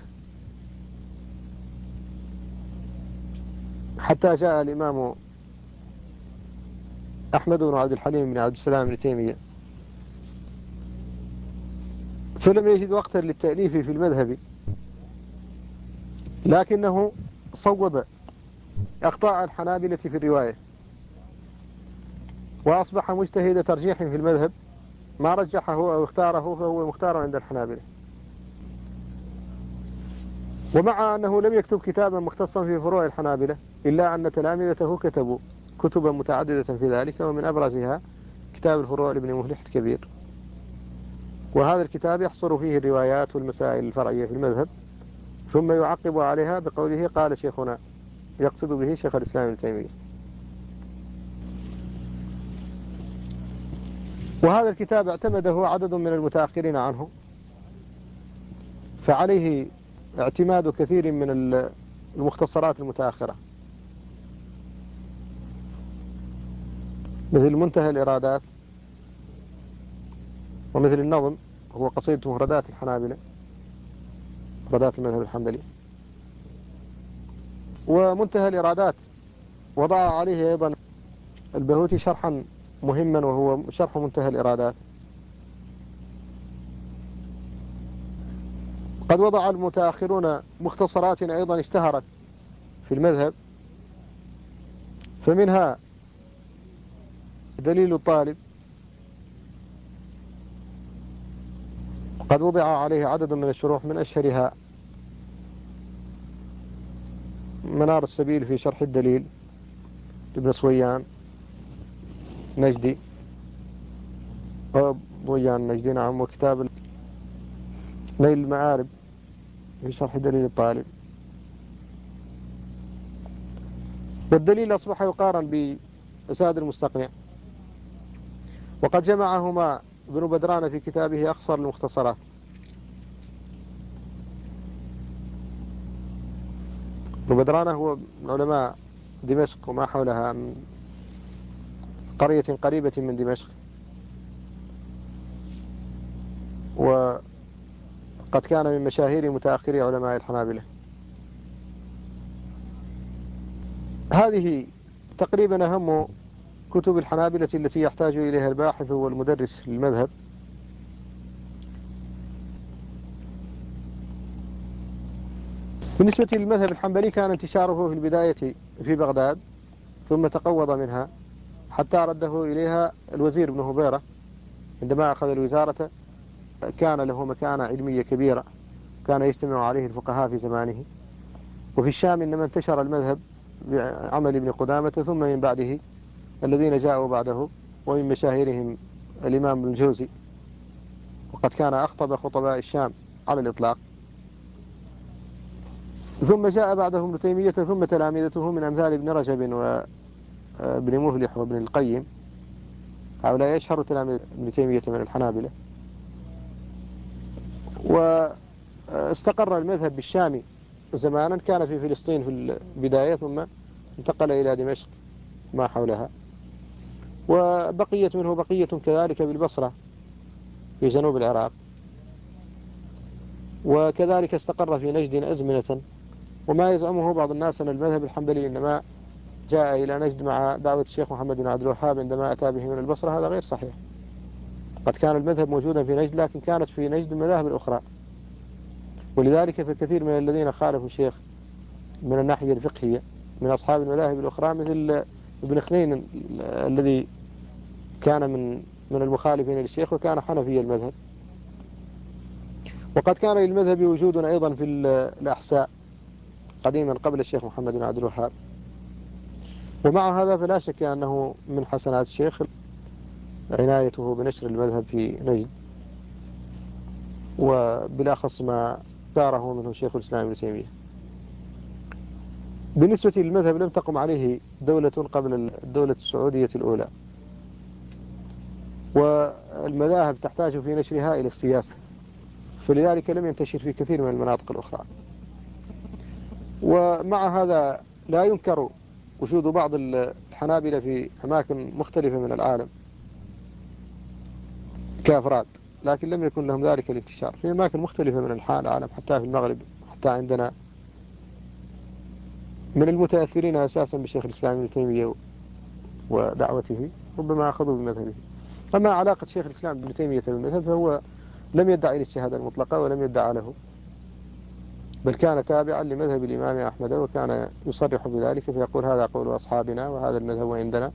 حتى جاء الإمام أحمد بن عبد الحليم بن عبد السلام بن تيمية فلم يجد وقتا للتأليف في المذهب، لكنه صوب أخطاء الحنابلة في الرواية، وأصبح مجتهد ترجيح في المذهب، ما رجحه أو اختاره فهو مختار عند الحنابلة. ومع أنه لم يكتب كتابا مختصا في فروع الحنابلة، إلا أن تلامذته كتبوا كتبا متعددة في ذلك، ومن أبرزها كتاب الفروع لابن مفلح الكبير. وهذا الكتاب يحصر فيه الروايات والمسائل الفرعية في المذهب، ثم يعقب عليها بقوله: قال شيخنا، يقصد به شيخ الإسلام ابن تيمية. وهذا الكتاب اعتمده عدد من المتأخرين عنه، فعليه اعتماد كثير من المختصرات المتأخرة، مثل منتهى الإرادات، ومثل النظم هو قصيدة مفردات الحنابلة، مفردات المذهب الحنبلي. ومنتهى الإرادات وضع عليه أيضا البهوتي شرحا مهما، وهو شرح منتهى الإرادات. قد وضع المتأخرون مختصرات أيضا اشتهرت في المذهب، فمنها دليل الطالب، قد وضع عليه عدد من الشروح، من أشهرها منار السبيل في شرح الدليل ابن صويان نجدي، ضويان نجدي نعم، وكتاب نيل المآرب في شرح دليل الطالب. والدليل أصبح يقارن بأساد المستقنع، وقد جمعهما ابن بدران في كتابه أقصر المختصرات. ابن بدران هو من علماء دمشق وما حولها، من قرية قريبة من دمشق، وقد كان من مشاهير متأخري علماء الحنابلة. هذه تقريبا أهم كتب الحنابلة التي يحتاج إليها الباحث والمدرس للمذهب. بالنسبة للمذهب الحنبلي، كان انتشاره في البداية في بغداد، ثم تقوض منها حتى رده إليها الوزير ابن هبيرة عندما أخذ الوزارة. كان له مكانة علمية كبيرة، كان يجتمع عليه الفقهاء في زمانه. وفي الشام إنما انتشر المذهب بعمل ابن قدامة، ثم من بعده الذين جاءوا بعده، ومن مشاهيرهم الإمام ابن الجوزي، وقد كان أخطب خطباء الشام على الإطلاق. ثم جاء بعدهم ابن تيمية، ثم تلامذته من أمثال ابن رجب وابن مفلح وابن القيم، هؤلاء يشهر تلاميذ ابن تيمية من الحنابلة. واستقر المذهب بالشام زمانا، كان في فلسطين في البداية، ثم انتقل إلى دمشق ما حولها، وبقية منه بقية كذلك بالبصرة في جنوب العراق، وكذلك استقر في نجد أزمنة. وما يزعمه بعض الناس أن المذهب الحنبلي إنما جاء إلى نجد مع دعوة الشيخ محمد بن عبد الوهاب عندما أتى به من البصرة، هذا غير صحيح. قد كان المذهب موجودا في نجد، لكن كانت في نجد المذاهب الأخرى. ولذلك فكثير من الذين خالفوا الشيخ من الناحية الفقهية من أصحاب المذاهب الأخرى، مثل ابن خنين الذي كان من المخالفين للشيخ وكان حنفي المذهب. وقد كان للمذهب وجود أيضا في الأحساء قديما قبل الشيخ محمد بن عبد الوهاب. ومع هذا فلا شك أنه من حسنات الشيخ عنايته بنشر المذهب في نجد، وبالأخص ما اختاره منه شيخ الإسلام ابن تيمية. بالنسبة للمذهب لم تقم عليه دولة قبل الدولة السعودية الأولى، والمذاهب تحتاج في نشرها إلى السياسة، فلذلك لم ينتشر في كثير من المناطق الأخرى. ومع هذا لا ينكر وجود بعض الحنابلة في أماكن مختلفة من العالم كأفراد، لكن لم يكن لهم ذلك الانتشار في أماكن مختلفة من العالم، حتى في المغرب، حتى عندنا من المتأثرين أساسا بشيخ الإسلام ابن تيمية ودعوته ربما أخذوا بمذهبه. أما علاقة شيخ الإسلام ابن تيمية بالمذهب فهو لم يدعي الاجتهاد المطلقة ولم يدعى له، بل كان تابعا لمذهب الإمام أحمد، وكان يصرح بذلك فيقول هذا قول أصحابنا وهذا المذهب عندنا،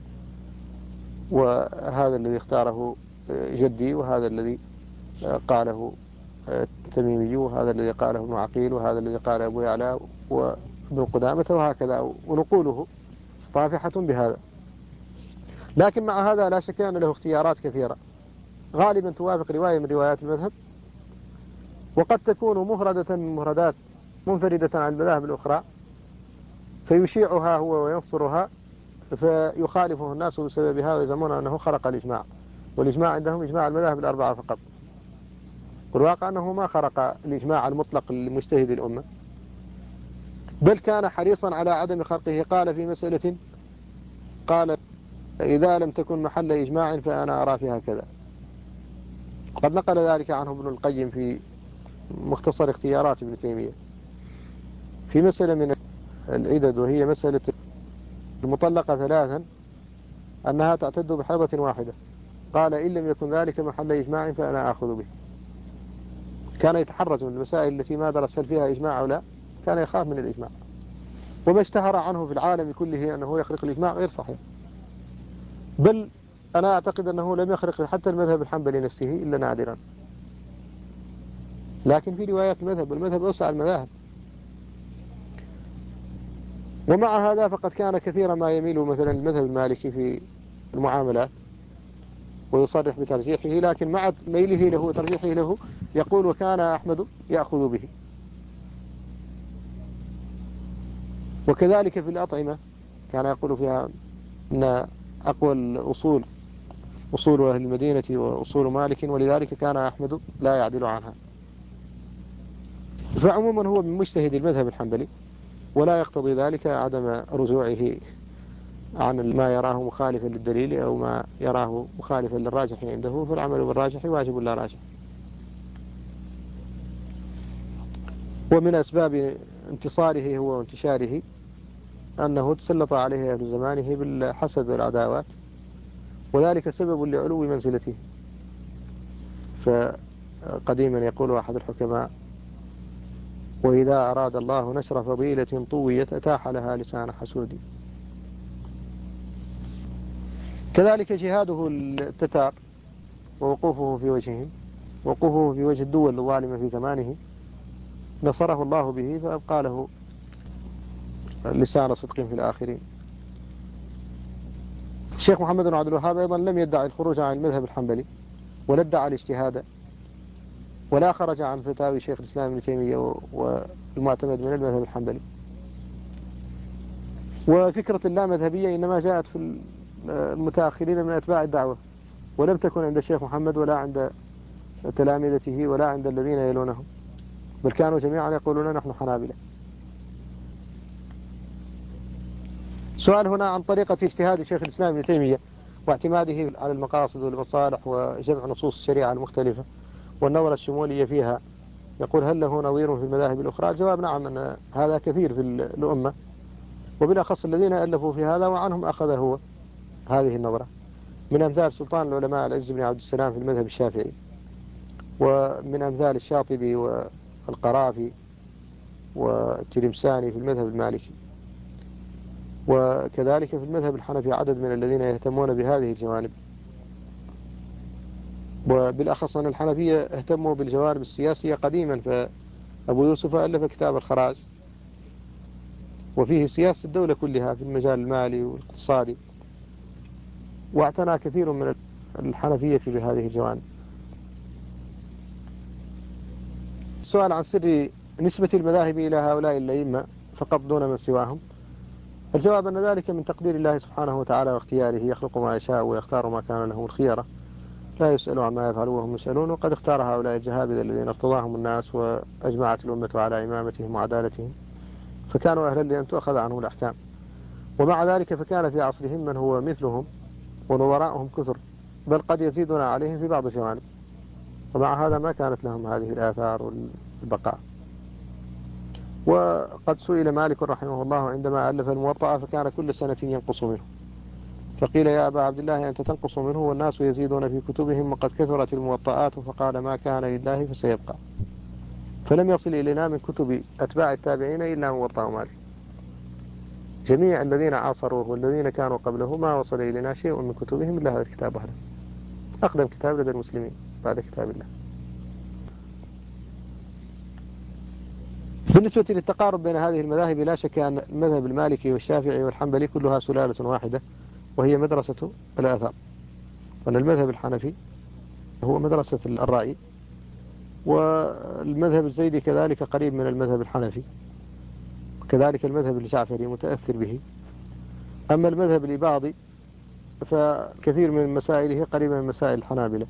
وهذا الذي اختاره جدي، وهذا الذي قاله التميمي، وهذا الذي قاله ابن عقيل، وهذا الذي قاله أبو يعلى وابن قدامة، وهكذا، ونقوله طافحة بهذا. لكن مع هذا لا شك أن له اختيارات كثيرة غالبا توافق رواية من روايات المذهب، وقد تكون مفردة من مفردات منفردة عن المذاهب الأخرى، فيشيعها هو وينصرها، فيخالفه الناس بسببها ويزعمون أنه خرق الإجماع، والإجماع عندهم إجماع المذاهب الأربعة فقط، والواقع أنه ما خرق الإجماع المطلق لمجتهد الأمة، بل كان حريصا على عدم خرقه. قال في مسألة، قال إذا لم تكن محل إجماع فأنا أرى فيها كذا. قد نقل ذلك عنه ابن القيم في مختصر اختيارات ابن تيمية في مسألة من العدد، وهي مسألة المطلقة ثلاثا أنها تعتد بحيضة واحدة. قال إن لم يكن ذلك محل إجماع فأنا آخذ به. كان يتحرز من المسائل التي ما درس هل فيها إجماع أو لا، كان يخاف من الإجماع. وما اشتهر عنه في العالم كله أنه يخرق الإجماع غير صحيح، بل أنا أعتقد أنه لم يخرق حتى المذهب الحنبلي نفسه إلا نادرا. لكن في روايات المذهب، والمذهب أوسع المذاهب. ومع هذا فقد كان كثيرا ما يميل مثلا المذهب المالكي في المعاملات ويصرح بترجيحه، لكن مع ميله له وترجيحه له يقول وكان أحمد يأخذ به. وكذلك في الأطعمة كان يقول فيها أن أقوى الأصول أصول أهل المدينة وأصول مالك، ولذلك كان أحمد لا يعدل عنها. فعموما هو من مجتهد المذهب الحنبلي، ولا يقتضي ذلك عدم رجوعه عن ما يراه مخالفا للدليل أو ما يراه مخالفا للراجح عنده، فالعمل بالراجح واجب لا راجح. ومن أسباب انتصاره هو وانتشاره أنه تسلط عليه أهل زمانه بالحسد والعداوات، وذلك سبب لعلو منزلته. فقديما يقول أحد الحكماء وإذا أراد الله نشر فضيلة طويت أتاح لها لسان حسود. كذلك جهاده التتار ووقوفه في وجههم، وقوفه في وجه الدول الظالمة في زمانه، نصره الله به فأبقى له لسان صدق في الآخرين. الشيخ محمد بن عبد الوهاب أيضا لم يدعي الخروج عن المذهب الحنبلي، ولا ادعى الاجتهاد، ولا خرج عن فتاوي شيخ الإسلام ابن تيمية والمعتمد من المذهب الحنبلي. وفكرة اللامذهبية إنما جاءت في المتأخرين من أتباع الدعوة، ولم تكن عند الشيخ محمد ولا عند تلامذته ولا عند الذين يلونهم، بل كانوا جميعا يقولون نحن حنابلة. سؤال هنا عن طريقة اجتهاد شيخ الإسلام ابن تيمية، واعتماده على المقاصد والمصالح وجمع نصوص الشريعة المختلفة والنظرة الشمولية فيها، يقول هل له نظير في المذاهب الأخرى؟ الجواب نعم، أن هذا كثير في الأمة، وبالأخص الذين ألفوا في هذا وعنهم أخذ هو هذه النظرة، من أمثال سلطان العلماء العز بن عبد السلام في المذهب الشافعي، ومن أمثال الشاطبي والقرافي والتلمساني في المذهب المالكي، وكذلك في المذهب الحنفي عدد من الذين يهتمون بهذه الجوانب، وبالأخص أن الحنفية اهتموا بالجوانب السياسية قديما، فأبو يوسف ألف كتاب الخراج وفيه سياسة الدولة كلها في المجال المالي والاقتصادي، واعتنى كثير من الحنفية بهذه الجوانب. السؤال عن سر نسبة المذاهب إلى هؤلاء الأئمة فقط دون من سواهم، الجواب أن ذلك من تقدير الله سبحانه وتعالى واختياره، يخلق ما يشاء ويختار ما كان له الخيرة، لا يسأل عما يفعل وهم يسألون، وقد اختار هؤلاء الجهابذة الذين ارتضاهم الناس وأجمعت الأمة على إمامتهم وعدالتهم، فكانوا أهلا لأن تؤخذ عنهم الأحكام. ومع ذلك فكان في عصرهم من هو مثلهم ونظراءهم كثر، بل قد يزيدون عليهم في بعض الجوانب، ومع هذا ما كانت لهم هذه الآثار والبقاء. وقد سئل مالك رحمه الله عندما ألف الموطأ فكان كل سنة ينقص منه، فقيل يا أبا عبد الله أنت تنقص منه والناس يزيدون في كتبهم وقد كثرت الموطئات، فقال ما كان لله فسيبقى، فلم يصل إلينا من كتب أتباع التابعين إلا موطأ مالك، جميع الذين عاصروه والذين كانوا قبله ما وصل إلينا شيء من كتبهم إلا هذا الكتاب وحده، أقدم كتاب لدى المسلمين بعد كتاب الله. بالنسبة للتقارب بين هذه المذاهب لا شك أن المذهب المالكي والشافعي والحنبلي كلها سلالة واحدة، وهي مدرسة الآثار، وأن المذهب الحنفي هو مدرسة الرأي، والمذهب الزيدي كذلك قريب من المذهب الحنفي، وكذلك المذهب الجعفري متأثر به. أما المذهب الإباضي فكثير من مسائله قريبة من مسائل الحنابلة،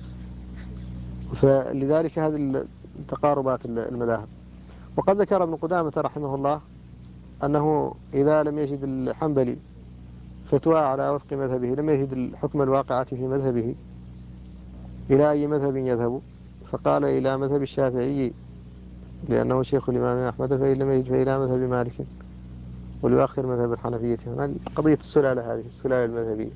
فلذلك هذه التقاربات المذاهب. وقد ذكر ابن قدامة رحمه الله أنه إذا لم يجد الحنبلي فتوى على وفق مذهبه لم يجد الحكم الواقعة في مذهبه إلى أي مذهب يذهب، فقال إلى مذهب الشافعي لأنه شيخ الإمام أحمد، فإن لم يجد فإلى مذهب مالك، وليؤخر مذهب الحنفية. قضية السلالة هذه السلالة المذهبية.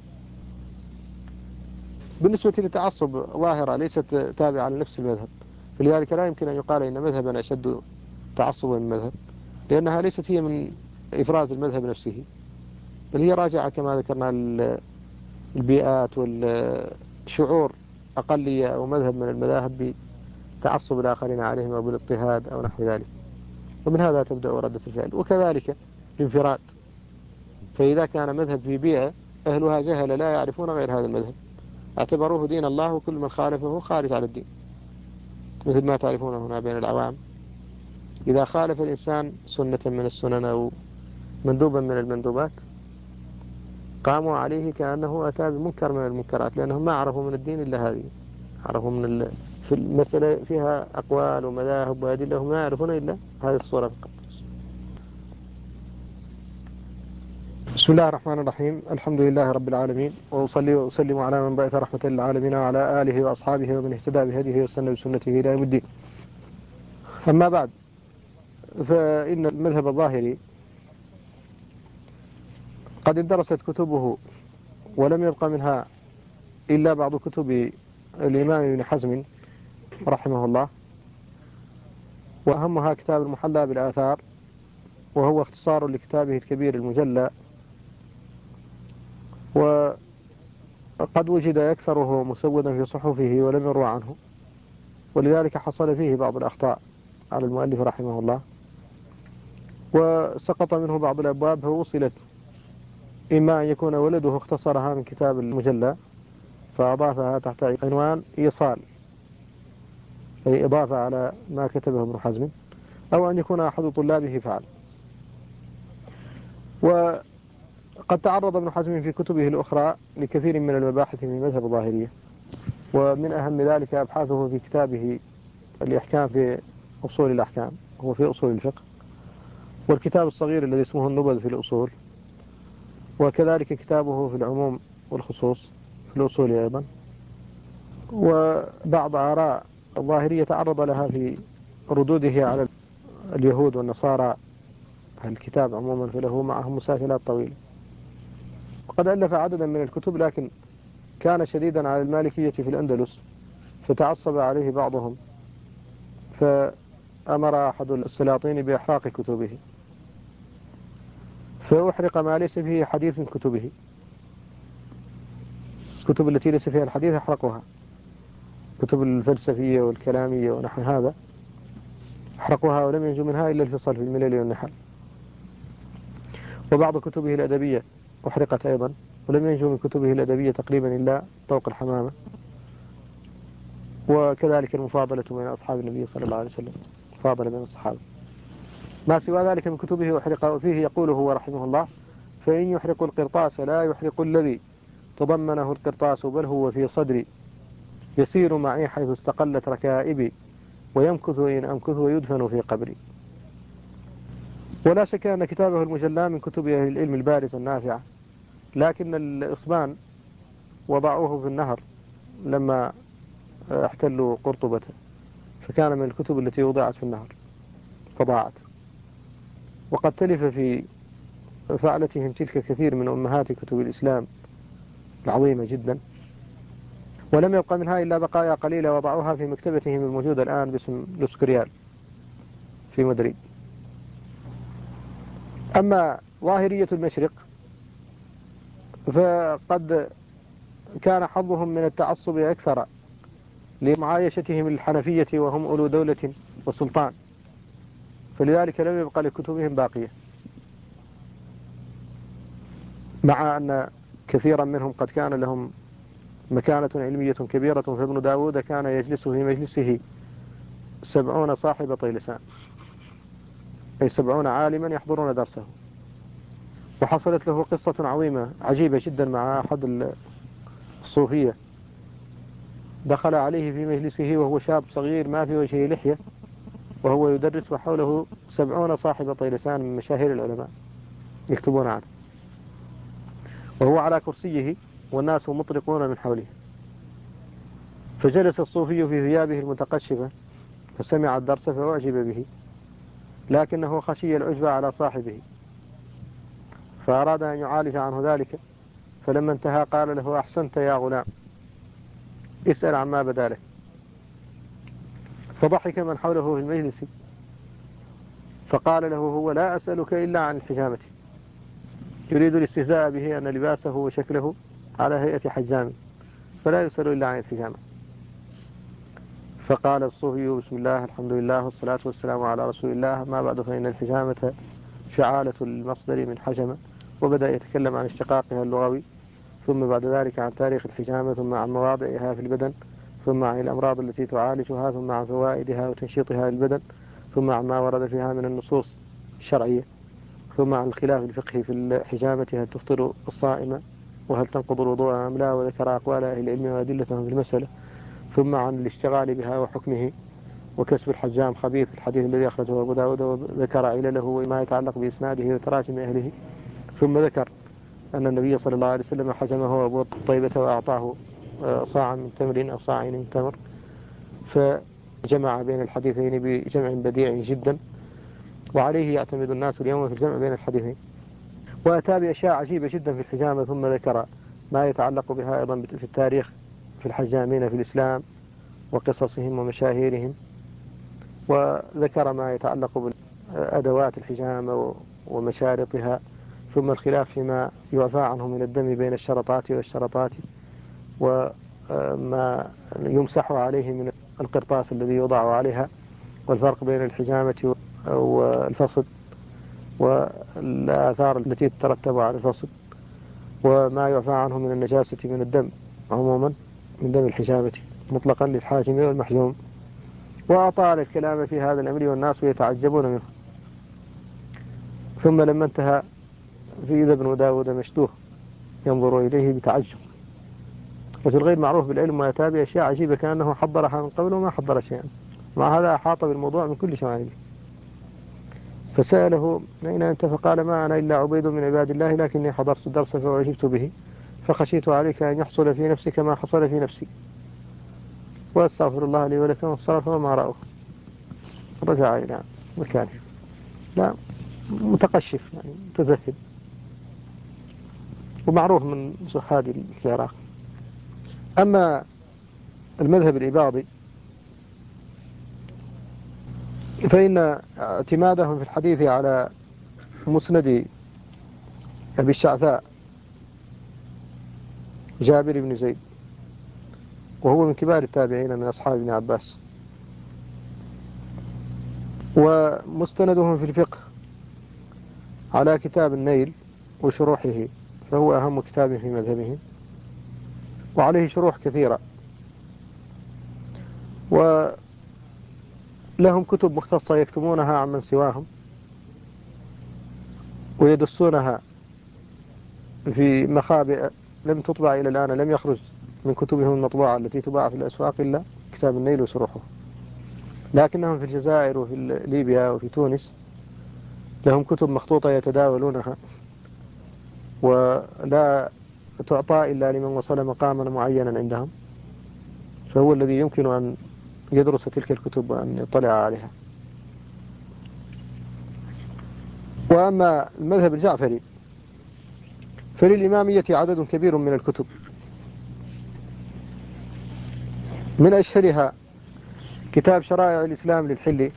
بالنسبة للتعصب ظاهرة ليست تابعة لنفس المذهب، فلذلك لا يمكن أن يقال إن مذهبا أشد تعصبا من مذهب، لأنها ليست هي من إفراز المذهب نفسه، بل هي راجعة كما ذكرنا البيئات والشعور أقلية أو مذهب من المذاهب بتعصب الآخرين عليهم أو بالاضطهاد أو نحو ذلك، ومن هذا تبدأ ردة الفعل. وكذلك الانفراد، فإذا كان مذهب في بيئة أهلها جهل لا يعرفون غير هذا المذهب اعتبروه دين الله، وكل من خالفه خارج على الدين، مثل ما تعرفون هنا بين العوام، إذا خالف الإنسان سنة من السنن أو مندوبا من المندوبات قاموا عليه كأنه أتى بمنكر من المنكرات، لأنهم ما عرفوا من الدين إلا هذه، عرفوا من في المسألة فيها أقوال ومذاهب وأدلة، هم ما يعرفون إلا هذه الصورة فقط. بسم الله الرحمن الرحيم، الحمد لله رب العالمين، وأصلي وأسلم على من بعث رحمة للعالمين وعلى آله وأصحابه ومن اهتدى بهديه وسن بسنته إلى يوم الدين. أما بعد، فإن المذهب الظاهري قد اندرست كتبه ولم يبقى منها إلا بعض كتب الإمام ابن حزم رحمه الله، وأهمها كتاب المحلى بالآثار، وهو اختصار لكتابه الكبير المجلى، وقد وجد أكثره مسودا في صحفه ولم يروى عنه، ولذلك حصل فيه بعض الأخطاء على المؤلف رحمه الله، وسقط منه بعض الأبواب فوصلت، إما أن يكون ولده اختصرها من كتاب المجلى فأضافها تحت عنوان إيصال، أي إضافة على ما كتبه ابن حزم، أو أن يكون أحد طلابه فعل. وقد تعرض ابن حزم في كتبه الأخرى لكثير من المباحث من مذهب الظاهرية، ومن أهم ذلك أبحاثه في كتابه الإحكام في أصول الأحكام، هو في أصول الفقه، والكتاب الصغير الذي اسمه النبذ في الأصول، وكذلك كتابه في العموم والخصوص، في الأصول أيضا. وبعض آراء الظاهرية تعرض لها في ردوده على اليهود والنصارى الكتاب عموما، فله معهم مساتلات طويلة. وقد ألف عددا من الكتب، لكن كان شديدا على المالكية في الأندلس فتعصب عليه بعضهم، فأمر أحد السلاطين بإحراق كتبه، فأحرق ما ليس فيه حديث من كتبه. الكتب التي ليس فيها الحديث أحرقوها، كتب الفلسفية والكلامية ونحو هذا أحرقوها، ولم ينجو منها إلا الفصل في الملل والنحل. وبعض كتبه الأدبية أحرقت أيضا، ولم ينجو من كتبه الأدبية تقريبا إلا طوق الحمامة. وكذلك المفاضلة بين أصحاب النبي صلى الله عليه وسلم، مفاضلة بين الصحابة. ما سوى ذلك من كتبه أحرق. وفيه يقول هو رحمه الله: فإن يحرق القرطاس لا يحرق الذي تضمنه القرطاس، بل هو في صدري يسير معي حيث استقلت ركائبي، ويمكث إن أمكث ويدفن في قبري. ولا شك أن كتابه المجلى من كتب أهل العلم البارزة النافعة، لكن العثمان وضعوه في النهر لما احتلوا قرطبة، فكان من الكتب التي وضعت في النهر فضاعت. وقد تلف في فعلتهم تلك كثير من أمهات كتب الإسلام العظيمة جدا، ولم يبقى منها إلا بقايا قليلة وضعوها في مكتبتهم الموجودة الآن باسم لوسكريال في مدريد. أما ظاهرية المشرق فقد كان حظهم من التعصب أكثر لمعايشتهم الحنفية وهم أولو دولة وسلطان، فلذلك لم يبقى لكتبهم باقية، مع أن كثيرا منهم قد كان لهم مكانة علمية كبيرة. فابن داود كان يجلس في مجلسه 70 صاحب طيلسان، أي 70 عالما يحضرون درسه. وحصلت له قصة عظيمة عجيبة جدا مع أحد الصوفية، دخل عليه في مجلسه وهو شاب صغير ما في وجهه لحية، وهو يدرس وحوله 70 صاحب طيلسان من مشاهير العلماء يكتبون عنه، وهو على كرسيه والناس مطرقون من حوله. فجلس الصوفي في ثيابه المتقشفة فسمع الدرس فأعجب به، لكنه خشي العجب على صاحبه فأراد أن يعالج عنه ذلك. فلما انتهى قال له: أحسنت يا غلام، اسأل عما بدا لك. فضحك من حوله في المجلس، فقال له هو: لا أسألك إلا عن الحجامة. يريد الاستهزاء به أن لباسه وشكله على هيئة حجام، فلا يسأل إلا عن الحجامة. فقال الصوفي: بسم الله الحمد لله والصلاة والسلام على رسول الله، ما بعد، فإن الحجامة فعالة المصدر من حجمة. وبدأ يتكلم عن اشتقاقها اللغوي، ثم بعد ذلك عن تاريخ الحجامة، ثم عن مواضعها في البدن، ثم عن الأمراض التي تعالجها، ثم عن فوائدها وتنشيطها للبدن، ثم عن ما ورد فيها من النصوص الشرعية، ثم عن الخلاف الفقهي في الحجامة، هل تفطر الصائمة وهل تنقض الوضوء أم لا، وذكر أقوال أهل العلم وأدلتهم في المسألة، ثم عن الاشتغال بها وحكمه، وكسب الحجام خبيث، الحديث الذي أخرجه أبو داود، وذكر علله وما يتعلق بإسناده وتراجم أهله، ثم ذكر أن النبي صلى الله عليه وسلم حجمه أبو طيبة وأعطاه صاعا من تمر أو صاعين من تمر، فجمع بين الحديثين بجمع بديع جدا، وعليه يعتمد الناس اليوم في الجمع بين الحديثين. وأتى بأشياء عجيبة جدا في الحجامة، ثم ذكر ما يتعلق بها أيضا في التاريخ في الحجامين في الإسلام وقصصهم ومشاهيرهم، وذكر ما يتعلق بأدوات الحجامة ومشارطها، ثم الخلاف فيما يعفى عنه من الدم بين الشرطات والشرطات، وما يمسح عليه من القرطاس الذي يوضع عليها، والفرق بين الحجامة والفصل والآثار التي تترتب على الفصل، وما يعفى عنه من النجاسة من الدم عموما، من دم الحجامة مطلقا للحاجم والمحجوم. وأطال الكلام في هذا الأمر والناس يتعجبون منه. ثم لما انتهى فإذا ابن داود مشدوه ينظر إليه بتعجب، وفي الغير معروف بالعلم ويتابع بأشياء عجيبة كأنه حضرها من قبل وما حضر شيئا، مع هذا أحاط بالموضوع من كل شوانبه. فسأله: أين أنت؟ فقال: ما أنا إلا عبيد من عباد الله، لكني حضرت الدرس فأعجبت به فخشيت عليك أن يحصل في نفسك ما حصل في نفسي، وأستغفر الله لي ولك والصرف وما رأوه. رجع إلى مكانه. لا، متقشف يعني متزهد، ومعروف من زهاد العراق. أما المذهب الإباضي فإن اعتمادهم في الحديث على مسند أبي الشعثاء جابر بن زيد، وهو من كبار التابعين من أصحاب ابن عباس، ومستندهم في الفقه على كتاب النيل وشروحه، فهو أهم كتاب في مذهبهم، وعليه شروح كثيرة، ولهم كتب مختصة يكتمونها عن من سواهم ويدسونها في مخابئ لم تطبع إلى الآن، لم يخرج من كتبهم المطبوعة التي تباع في الأسواق إلا كتاب النيل وشروحه. لكنهم في الجزائر وفي ليبيا وفي تونس لهم كتب مخطوطة يتداولونها، ولا تعطى إلا لمن وصل مقاما معينا عندهم، فهو الذي يمكن أن يدرس تلك الكتب وأن يطلع عليها. وأما المذهب الجعفري فللإمامية عدد كبير من الكتب، من أشهرها كتاب شرائع الإسلام للحلي،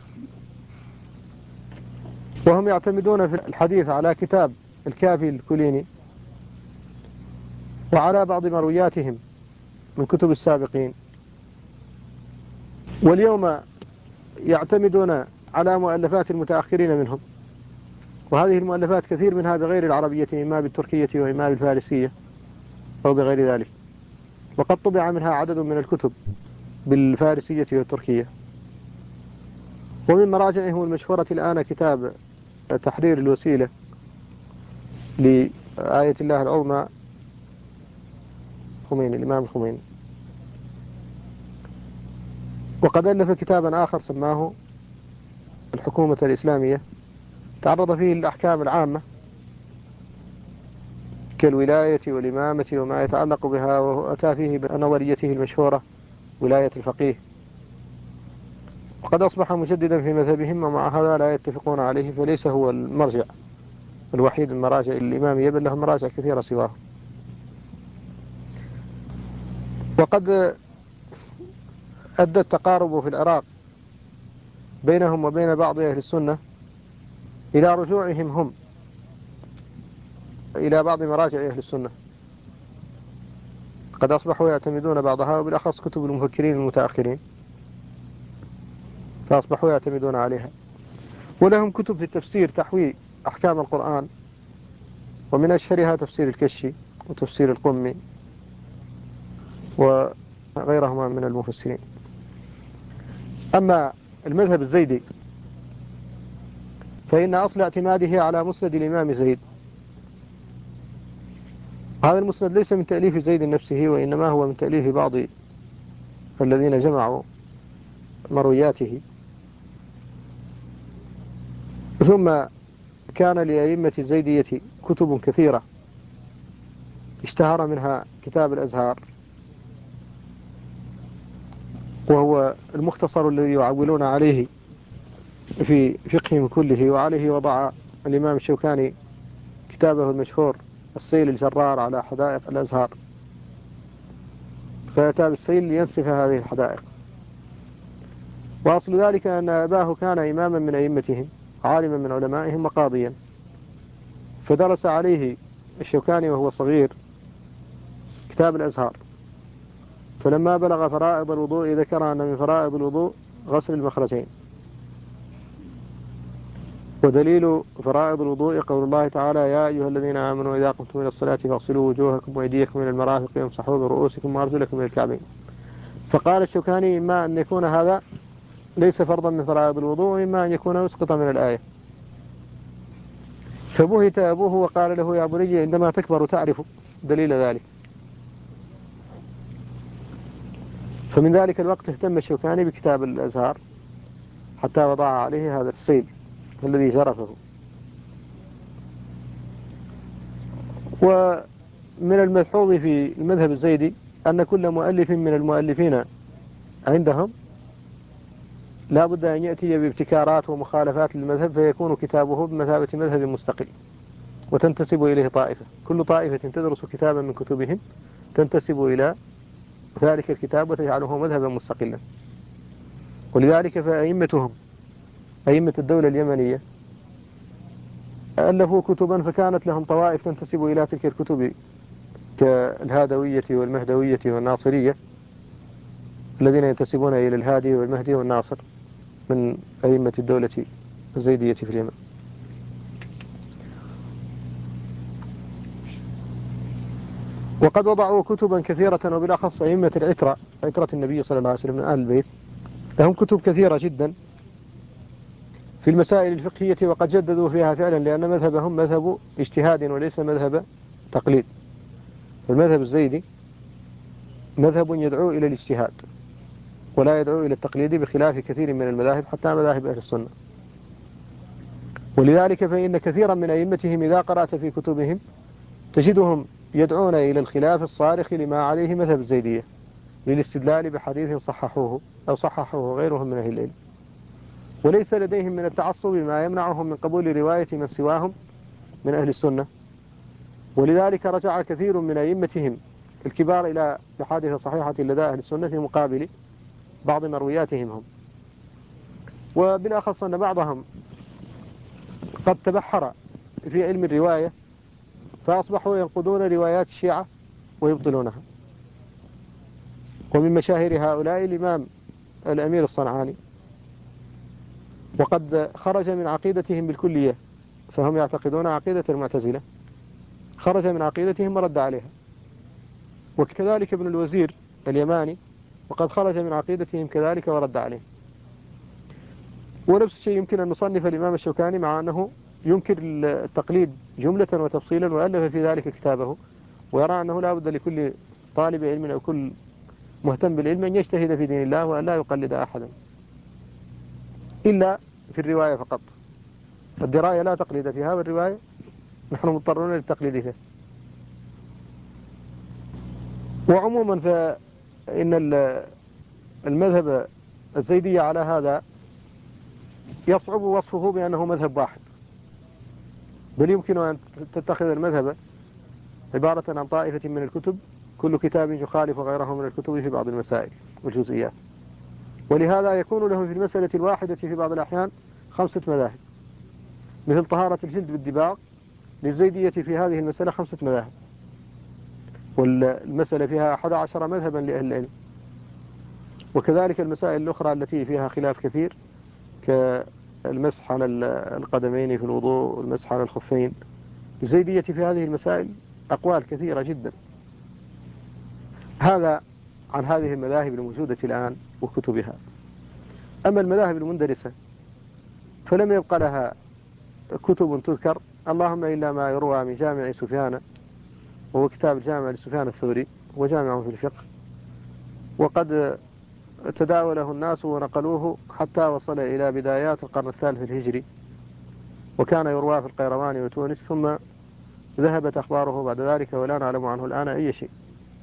وهم يعتمدون في الحديث على كتاب الكافي الكليني وعلى بعض مروياتهم من كتب السابقين، واليوم يعتمدون على مؤلفات المتأخرين منهم، وهذه المؤلفات كثير منها بغير العربية، إما بالتركية وإما بالفارسية أو بغير ذلك، وقد طبع منها عدد من الكتب بالفارسية والتركية. ومن مراجعهم المشهورة الآن كتاب تحرير الوسيلة لآية الله العظمى خميني، الإمام الخميني. وقد ألف كتابا آخر سماه الحكومة الإسلامية، تعرض فيه الأحكام العامة كالولاية والإمامة وما يتعلق بها، وأتى فيه بنظريته المشهورة ولاية الفقيه. وقد أصبح مجددا في مذهبهم، ومع هذا لا يتفقون عليه، فليس هو المرجع الوحيد من مراجع الإمامية، بل لهم مراجع كثيرة سواه. وقد أدى التقارب في العراق بينهم وبين بعض أهل السنة إلى رجوعهم هم إلى بعض مراجع أهل السنة، قد أصبحوا يعتمدون بعضها، وبالأخص كتب المفكرين المتأخرين، فأصبحوا يعتمدون عليها. ولهم كتب في التفسير تحوي أحكام القرآن، ومن أشهرها تفسير الكشي وتفسير القمي وغيرهما من المفسرين. أما المذهب الزيدي فإن أصل اعتماده على مسند الإمام زيد. هذا المسند ليس من تأليف زيد نفسه، وإنما هو من تأليف بعض الذين جمعوا مروياته. ثم كان لأئمة الزيدية كتب كثيرة، اشتهر منها كتاب الأزهار، وهو المختصر الذي يعولون عليه في فقههم كله، وعليه وضع الإمام الشوكاني كتابه المشهور السيل الجرار على حدائق الأزهار، فيأتى بالسيل لينصف هذه الحدائق. وأصل ذلك أن أباه كان إماما من أئمتهم، عالما من علمائهم، وقاضيا، فدرس عليه الشوكاني وهو صغير كتاب الأزهار. فلما بلغ فرائض الوضوء ذكر أن من فرائض الوضوء غسل المخرجين، ودليل فرائض الوضوء قول الله تعالى: يا أيها الذين آمنوا إذا قمتم إلى الصلاة فاغسلوا وجوهكم وأيديكم إلى المرافق وامسحوا برؤوسكم وأرجلكم إلى الكعبين. فقال الشوكاني: إما أن يكون هذا ليس فرضا من فرائض الوضوء، وإما أن يكون مسقطا من الآية. فبهت أبوه وقال له: يا بني عندما تكبر تعرف دليل ذلك. فمن ذلك الوقت اهتم الشوكاني بكتاب الأزهار حتى وضع عليه هذا السيل الذي جرفه. من الملحوظ في المذهب الزيدي أن كل مؤلف من المؤلفين عندهم لا بد أن يأتي بابتكارات ومخالفات للمذهب، فيكون كتابه بمثابة مذهب مستقل وتنتسب إليه طائفة، كل طائفة تدرس كتابا من كتبهم تنتسب إلى ذلك الكتاب وتجعله مذهبا مستقلا. ولذلك فأئمتهم أئمة الدولة اليمنية ألفوا كتبا فكانت لهم طوائف تنتسب إلى تلك الكتب كالهادوية والمهدوية والناصرية، الذين ينتسبون إلى الهادي والمهدي والناصر من أئمة الدولة الزيدية في اليمن. وقد وضعوا كتبا كثيرة، وبالأخص أئمة العترة، عترة النبي صلى الله عليه وسلم من آل البيت، لهم كتب كثيرة جدا في المسائل الفقهية، وقد جددوا فيها فعلا، لأن مذهبهم مذهب اجتهاد وليس مذهب تقليد. المذهب الزيدي مذهب يدعو إلى الاجتهاد ولا يدعو إلى التقليد، بخلاف كثير من المذاهب حتى مذاهب أهل السنة. ولذلك فإن كثيرا من أئمتهم إذا قرأت في كتبهم تجدهم يدعون إلى الخلاف الصارخ لما عليه مذهب الزيدية، للاستدلال بحديث صححوه أو صححوه غيرهم من أهل العلم، وليس لديهم من التعصب ما يمنعهم من قبول رواية من سواهم من أهل السنة. ولذلك رجع كثير من أئمتهم الكبار إلى أحاديث صحيحة لدى أهل السنة في مقابل بعض مروياتهم هم. وبالأخص أن بعضهم قد تبحر في علم الرواية، فأصبحوا ينقضون روايات الشيعة ويبطلونها. ومن مشاهير هؤلاء الإمام الأمير الصنعاني، وقد خرج من عقيدتهم بالكلية، فهم يعتقدون عقيدة المعتزلة، خرج من عقيدتهم ورد عليها. وكذلك ابن الوزير اليماني، وقد خرج من عقيدتهم كذلك ورد عليه. ونفس الشيء يمكن أن نصنف الإمام الشوكاني، مع أنه ينكر التقليد جملة وتفصيلا، وألف في ذلك كتابه، ويرى أنه لا بد لكل طالب علم أو كل مهتم بالعلم أن يجتهد في دين الله وأن لا يقلد أحدا إلا في الرواية فقط. الدراية لا تقليد فيها، والرواية نحن مضطرون للتقليد فيها. وعموما فإن المذهب الزيدي على هذا يصعب وصفه بأنه مذهب واحد، بل يمكن أن تتخذ المذهب عبارة عن طائفة من الكتب، كل كتاب يخالف غيره من الكتب في بعض المسائل والجزئيات. ولهذا يكون له في المسألة الواحدة في بعض الأحيان 5 مذاهب، مثل طهارة الجلد بالدباغ، للزيدية في هذه المسألة 5 مذاهب، والمسألة فيها 11 مذهبا لأهل العلم. وكذلك المسائل الأخرى التي فيها خلاف كثير، كالمسح على القدمين في الوضوء والمسح على الخفين، الزيدية في هذه المسائل أقوال كثيرة جدا. هذا عن هذه المذاهب الموجودة الآن وكتبها. أما المذاهب المندرسة فلم يبقى لها كتب تذكر، اللهم إلا ما يروى من جامع سفيان، وهو كتاب الجامع لسفيان الثوري وجامع في الفقه، وقد تداوله الناس ونقلوه حتى وصل إلى بدايات القرن الثالث الهجري، وكان يروى في القيروان وتونس، ثم ذهبت أخباره بعد ذلك ولا نعلم عنه الآن أي شيء.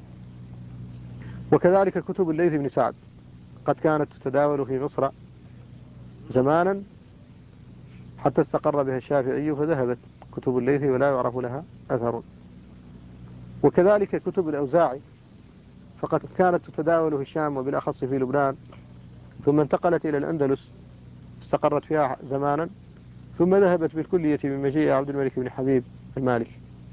وكذلك كتب الليث بن سعد قد كانت تتداول في مصر زمانا حتى استقر بها الشافعي، فذهبت كتب الليث ولا يعرف لها أثر. وكذلك كتب الأوزاعي فقد كانت تتداول في الشام وبالأخص في لبنان، ثم انتقلت إلى الأندلس استقرت فيها زمانا، ثم ذهبت بالكلية من مجيء عبد الملك بن حبيب المالكي.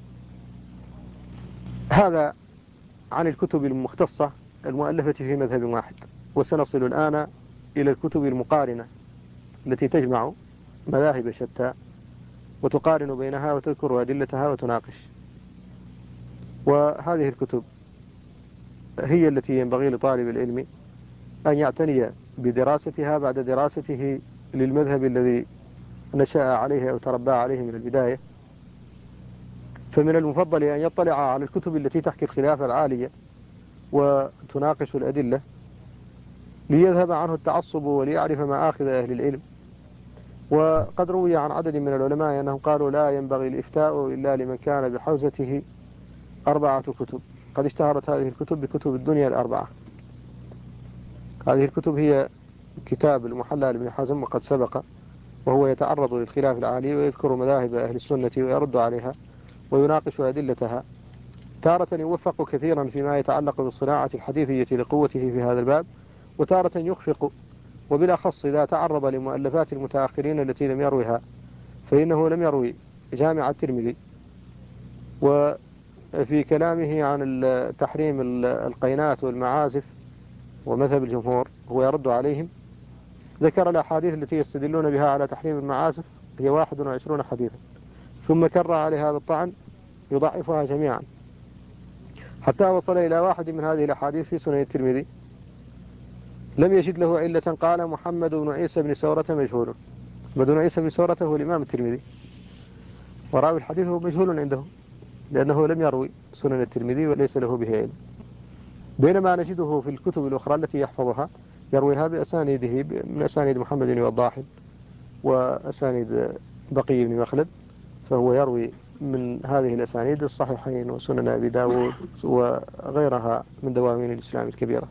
هذا عن الكتب المختصة المؤلفة في مذهب واحد. وسنصل الآن إلى الكتب المقارنة التي تجمع مذاهب شتى وتقارن بينها وتذكر أدلتها وتناقش. وهذه الكتب هي التي ينبغي لطالب العلم أن يعتني بدراستها بعد دراسته للمذهب الذي نشأ عليه أو تربى عليه من البداية. فمن المفضل أن يطلع على الكتب التي تحكي الخلاف العالية وتناقش الأدلة، ليذهب عنه التعصب وليعرف مآخذ أهل العلم. وقد روي عن عدد من العلماء أنهم قالوا لا ينبغي الإفتاء إلا لمن كان بحوزته 4 كتب. قد اشتهرت هذه الكتب بكتب الدنيا ال4. هذه الكتب هي كتاب المحلى لابن حزم وقد سبق، وهو يتعرض للخلاف العالي ويذكر مذاهب أهل السنة ويرد عليها ويناقش أدلتها، تارة يوفق كثيرا فيما يتعلق بالصناعة الحديثية لقوته في هذا الباب، وتارة يخفق، وبالأخص إذا تعرض لمؤلفات المتأخرين التي لم يروها، فإنه لم يروي جامع الترمذي. وفي كلامه عن تحريم القينات والمعازف ومذهب الجمهور هو يرد عليهم، ذكر الأحاديث التي يستدلون بها على تحريم المعازف هي 21 حديثا، ثم كرر عليها بالطعن يضعفها جميعا، حتى وصل إلى واحد من هذه الأحاديث في سنن الترمذي لم يجد له علة، قال محمد بن عيسى بن سورة مجهول. محمد بن عيسى بن سورة هو الإمام الترمذي، وراوي الحديث هو مجهول عنده لأنه لم يروي سنن الترمذي وليس له به علم، بينما نجده في الكتب الأخرى التي يحفظها يرويها بأسانيده من أسانيد محمد بن وضاح وأسانيد بقي بن مخلد، فهو يروي من هذه الأسانيد الصحيحين وسنن أبي داود وغيرها من دواوين الإسلام الكبيرة.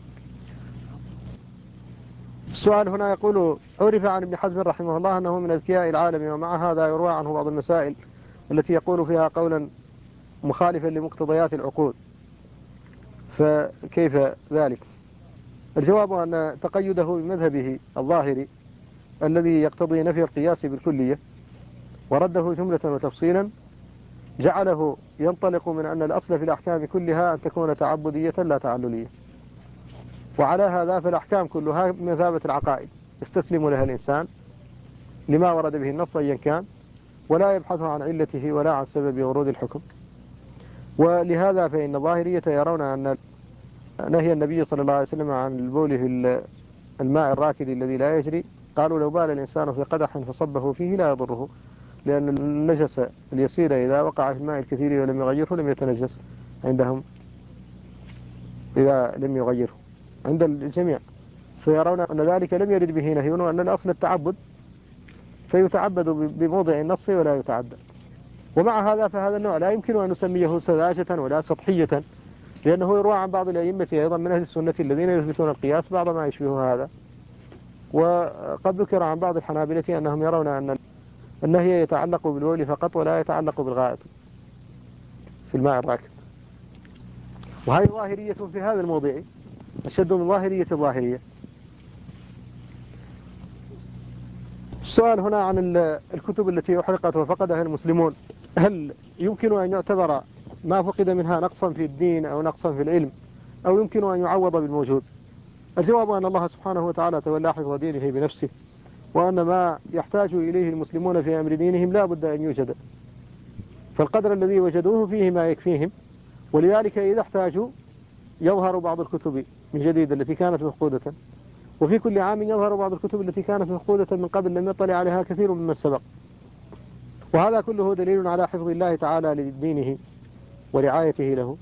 السؤال هنا يقول: عرف عن ابن حزم رحمه الله أنه من أذكياء العالم، ومع هذا يروى عنه بعض المسائل التي يقول فيها قولا مخالفا لمقتضيات العقول، فكيف ذلك؟ الجواب أن تقيده بمذهبه الظاهري الذي يقتضي نفي القياس بالكلية ورده جملة وتفصيلا جعله ينطلق من أن الأصل في الأحكام كلها أن تكون تعبدية لا تعللية، وعلى هذا فالأحكام كلها مثابة العقائد يستسلم لها الإنسان لما ورد به النص أيا كان، ولا يبحث عن علته ولا عن سبب ورود الحكم. ولهذا فإن الظاهرية يرون أن نهي النبي صلى الله عليه وسلم عن البول في الماء الراكد الذي لا يجري، قالوا لو بال الإنسان في قدح فصبه فيه لا يضره، لأن النجس اليسير إذا وقع في الماء الكثير ولم يغيره لم يتنجس عندهم إذا لم يغيره عند الجميع، فيرون أن ذلك لم يرد به نهي، وأن الأصل التعبد فيتعبد بموضع النص ولا يتعدى. ومع هذا فهذا النوع لا يمكن أن نسميه سذاجة ولا سطحية، لأنه يروى عن بعض الأئمة أيضا من أهل السنة الذين يثبتون القياس بعض ما يشبه هذا. وقد ذكر عن بعض الحنابلة أنهم يرون أن النهي يتعلق بالبول فقط ولا يتعلق بالغائط في الماء الراكد، وهذه ظاهرية في هذا الموضع أشد من ظاهرية الظاهرية. السؤال هنا عن الكتب التي أحرقت وفقدها المسلمون، هل يمكن أن يعتبر ما فقد منها نقصا في الدين أو نقصا في العلم، أو يمكن أن يعوض بالموجود؟ الجواب أن الله سبحانه وتعالى تولى حفظ دينه بنفسه، وأن ما يحتاج إليه المسلمون في أمر دينهم لا بد أن يوجد، فالقدر الذي وجدوه فيه ما يكفيهم، ولذلك إذا احتاجوا يظهر بعض الكتب من جديد التي كانت مفقودة، وفي كل عام يظهر بعض الكتب التي كانت مفقودة من قبل لم يطلع عليها كثير ممن سبق، وهذا كله دليل على حفظ الله تعالى لدينه ورعايته له.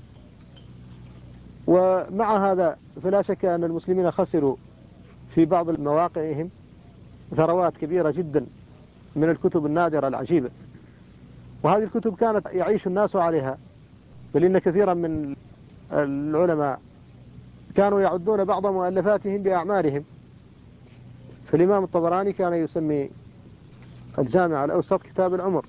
ومع هذا فلا شك أن المسلمين خسروا في بعض مواقعهم ثروات كبيرة جدا من الكتب النادرة العجيبة، وهذه الكتب كانت يعيش الناس عليها، بل إن كثيرا من العلماء كانوا يعدون بعض مؤلفاتهم بأعمارهم. فالإمام الطبراني كان يسمي الجامع الأوسط كتاب العمر،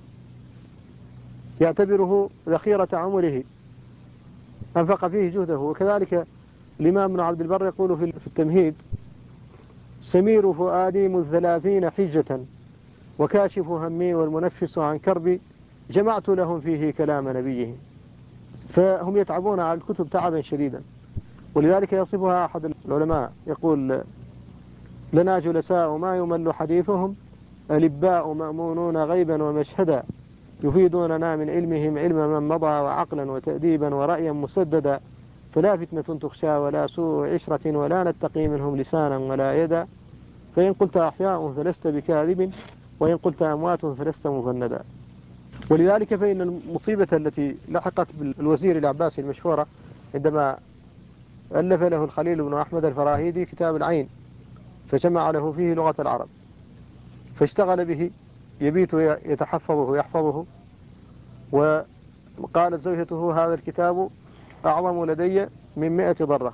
يعتبره ذخيرة عمره أنفق فيه جهده. وكذلك الإمام ابن عبد البر يقول في التمهيد: سمير فؤادي مذ 30 حجة، وكاشف همي والمنفس عن كربي، جمعت لهم فيه كلام نبيهم. فهم يتعبون على الكتب تعبا شديدا، ولذلك يصفها أحد العلماء يقول: لنا جلساء ما يمل حديثهم، ألباء مأمونون غيبا ومشهدا، يفيدوننا من علمهم علم من مضى، وعقلا وتأديبا ورأيا مسددا، فلا فتنة تخشى ولا سوء عشرة، ولا نتقي منهم لسانا ولا يدا، فإن قلت أحياء فلست بكاذب، وإن قلت أموات فلست مفندا. ولذلك فإن المصيبة التي لحقت بالوزير العباسي المشهورة عندما ألف له الخليل بن أحمد الفراهيدي كتاب العين، فجمع له فيه لغة العرب، فاشتغل به، يبيت يتحفظه ويحفظه، قالت زوجته هذا الكتاب أعظم لدي من 100 ضرة،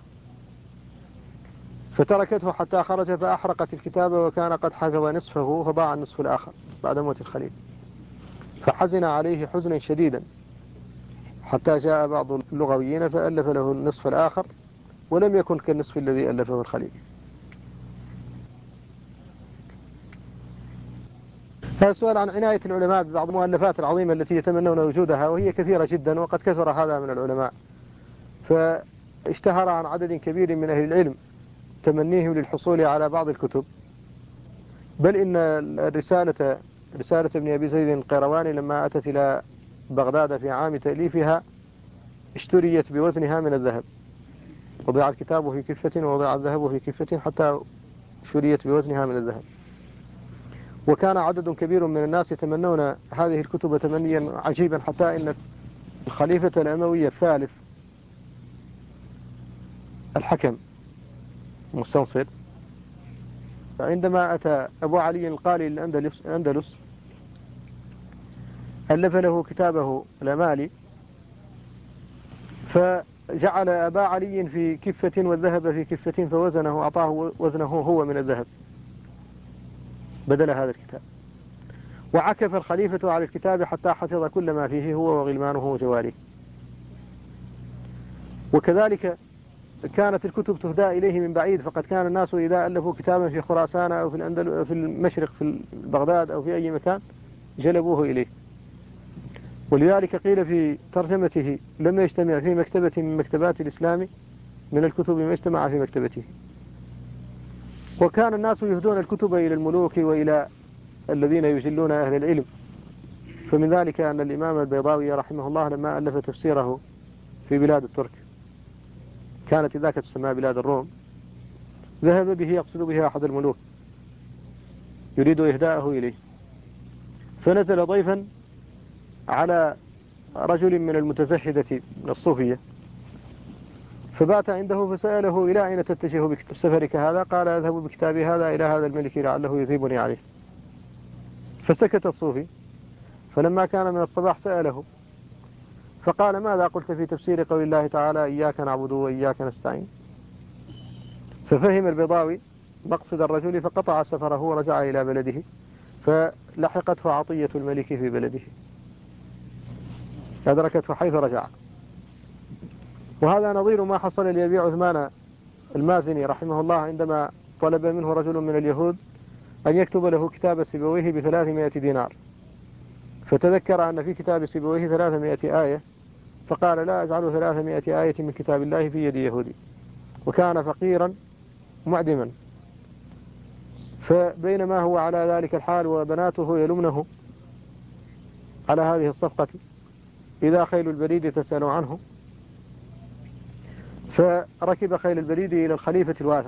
فتركته حتى خرج فأحرقت الكتاب وكان قد حفظ نصفه فضاع النصف الآخر بعد موت الخليفة، فحزن عليه حزنا شديدا حتى جاء بعض اللغويين فألف له النصف الآخر ولم يكن كالنصف الذي ألفه الخليفة. هذا سؤال عن عناية العلماء ببعض المؤلفات العظيمة التي يتمنون وجودها، وهي كثيرة جدا وقد كثر هذا من العلماء، فاشتهر عن عدد كبير من أهل العلم تمنيهم للحصول على بعض الكتب، بل إن رسالة ابن أبي زيد القيرواني لما أتت إلى بغداد في عام تأليفها اشتريت بوزنها من الذهب، وضع الكتاب في كفة ووضع الذهب في كفة حتى اشتريت بوزنها من الذهب. وكان عدد كبير من الناس يتمنون هذه الكتب تمنيا عجيبا، حتى إن الخليفة الأموي الثالث الحكم مستنصر عندما أتى أبو علي القالي للأندلس ألف له كتابه الأمالي، فجعل أبا علي في كفة والذهب في كفة فوزنه، أعطاه وزنه هو من الذهب بدل هذا الكتاب، وعكف الخليفة على الكتاب حتى حفظ كل ما فيه هو وغلمانه وجواريه. وكذلك كانت الكتب تهدى إليه من بعيد، فقد كان الناس إذا ألفوا كتابا في خراسان أو في المشرق في بغداد أو في أي مكان جلبوه إليه. ولذلك قيل في ترجمته لم يجتمع في مكتبة من مكتبات الإسلام من الكتب ما اجتمع في مكتبته. وكان الناس يهدون الكتب إلى الملوك وإلى الذين يجلون أهل العلم، فمن ذلك أن الإمام البيضاوي رحمه الله لما ألف تفسيره في بلاد الترك، كانت ذاك تسمى بلاد الروم، ذهب به يقصد به أحد الملوك يريد إهداءه إليه، فنزل ضيفا على رجل من المتزهدة من الصوفية فبات عنده فسأله إلى أين تتجه بسفرك هذا؟ قال أذهب بكتابي هذا إلى هذا الملك لعله يثيبني عليه. فسكت الصوفي، فلما كان من الصباح سأله فقال ماذا قلت في تفسير قول الله تعالى إياك نعبد وإياك نستعين؟ ففهم البيضاوي مقصد الرجل فقطع سفره ورجع إلى بلده، فلحقته عطية الملك في بلده أدركته حيث رجع. وهذا نظير ما حصل لأبي عثمان المازني رحمه الله عندما طلب منه رجل من اليهود أن يكتب له كتاب سيبويه ب300 دينار، فتذكر أن في كتاب سيبويه 300 آية، فقال لا أجعل 300 آية من كتاب الله في يد يهودي، وكان فقيرا معدما. فبينما هو على ذلك الحال وبناته يلمنه على هذه الصفقة إذا خيل البريد تسأل عنه، فركب خيل البريد إلى الخليفة الواثق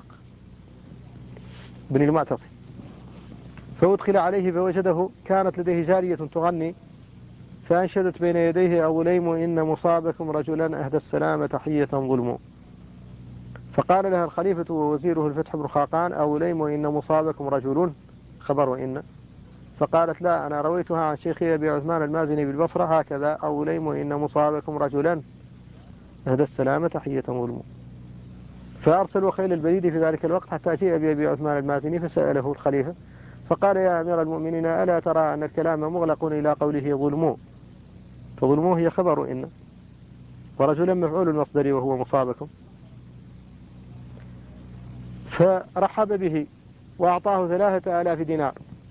بن المعتصم، فأدخل عليه فوجده كانت لديه جارية تغني، فأنشدت بين يديه أوليم إن مصابكم رجلا أهدى السلام تحية ظلم. فقال لها الخليفة ووزيره الفتح بن خاقان أوليم إن مصابكم رجل خبر وإن، فقالت لا أنا رويتها عن شيخي أبي عثمان المازني بالبصرة هكذا أوليم إن مصابكم رجلا أهدى السلام تحية ظلم. فأرسلوا خيل البريد في ذلك الوقت حتى جاء بأبي عثمان المازني فسأله الخليفة فقال يا أمير المؤمنين ألا ترى أن الكلام مغلق إلى قوله ظلموا، فظلموا هي خبر إن، ورجلا مفعول المصدر وهو مصابكم. فرحب به وأعطاه 3000 دينار،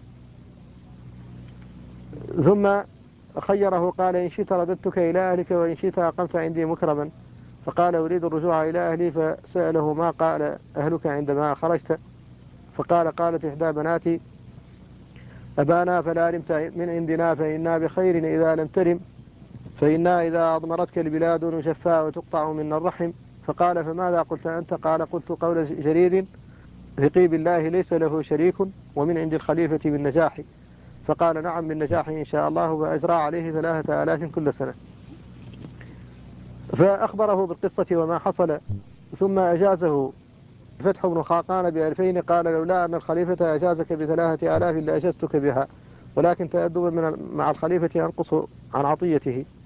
ثم خيره قال إن شئت رددتك إلى أهلك وإن شئت أقمت عندي مكرما، فقال أريد الرجوع إلى أهلي. فسأله ما قال أهلك عندما خرجت؟ قالت إحدى بناتي أبانا فلا رمت من عندنا فإنا بخير إذا لم ترم، فإنا إذا أضمرتك البلاد نشفاء وتقطع منا الرحم. فقال فماذا قلت أنت؟ قال قلت قول جرير ثقي بالله ليس له شريك ومن عند الخليفة بالنجاح. فقال نعم بالنجاح إن شاء الله، وأجرى عليه 3000 كل سنة. فأخبره بالقصة وما حصل، ثم أجازه فتح بن خاقان ب2000، قال لولا أن الخليفة أجازك ب3000 لأجزتك بها، ولكن تأدب مع الخليفة أنقص عن عطيته.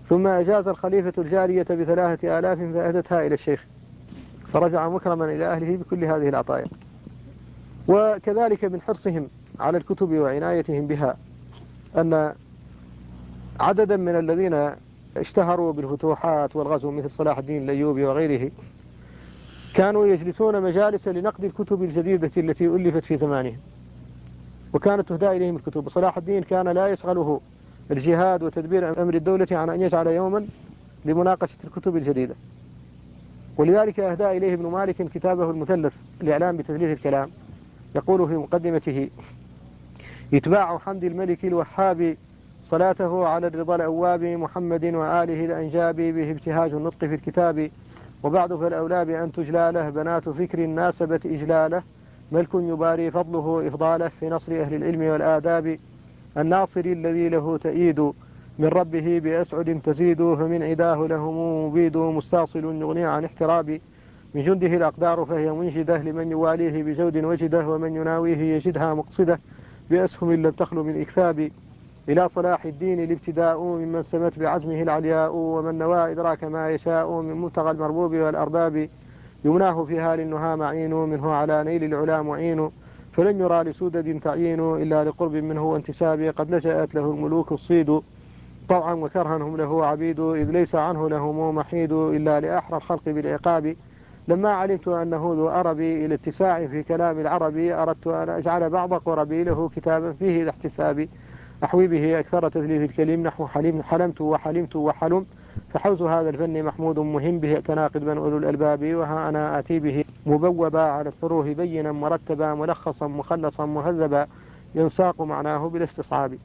ثم أجاز الخليفة الجارية ب3,000 فأهدتها إلى الشيخ، فرجع مكرما إلى أهله بكل هذه العطايا. وكذلك من حرصهم على الكتب وعنايتهم بها أن عددا من الذين اشتهروا بالفتوحات والغزو مثل صلاح الدين الأيوبي وغيره كانوا يجلسون مجالس لنقد الكتب الجديدة التي ألفت في زمانهم، وكانت تهدى إليهم الكتب. صلاح الدين كان لا يشغله الجهاد وتدبير أمر الدولة عن أن يجعل يوما لمناقشة الكتب الجديدة، ولذلك أهدى إليه ابن مالك كتابه المثلث الإعلام بتثليث الكلام، يقول في مقدمته: إتباع حمد الملك الوهاب صلاته على الرضا الأواب محمد وآله الأنجاب به ابتهاج النطق في الكتاب، وبعد فالأولى بأن تجلاله بنات فكر ناسبت إجلاله، ملك يباري فضله إفضاله في نصر أهل العلم والآداب، الناصر الذي له تأييد من ربه بأسعد تزيد، فمن عداه لهم مبيد مستاصل يغني عن احتراب، من جنده الأقدار فهي منجدة لمن يواليه بجود وجده، ومن يناويه يجدها مقصده بأسهم لم تخلو من إكثاب، إلى صلاح الدين الابتداء ممن سمت بعزمه العلياء، ومن نوى إدراك ما يشاء من منتغى المربوب والأرباب، يمناه فيها للنهى معين منه على نيل العلا معين، فلن يرى لسودد تعيين إلا لقرب منه وانتساب، قد نشأت له الملوك الصيد طوعا وكرها هم له عبيد، إذ ليس عنه لهم محيد إلا لأحرى الخلق بالعقاب، لما علمت أنه ذو أربي إلى اتساع في كلام العربي، أردت أن أجعل بعض قربي له كتابا فيه لاحتسابي، أحوي به أكثر تثليث الكلم نحو حلمت وحلمت وحلم، فحوز هذا الفن محمود مهم به اعتناقد من أولو الألباب، وها أنا آتي به مبوبا على الحروف بينا مرتبا ملخصا مخلصا مهذبا، ينساق معناه بالاستصحاب.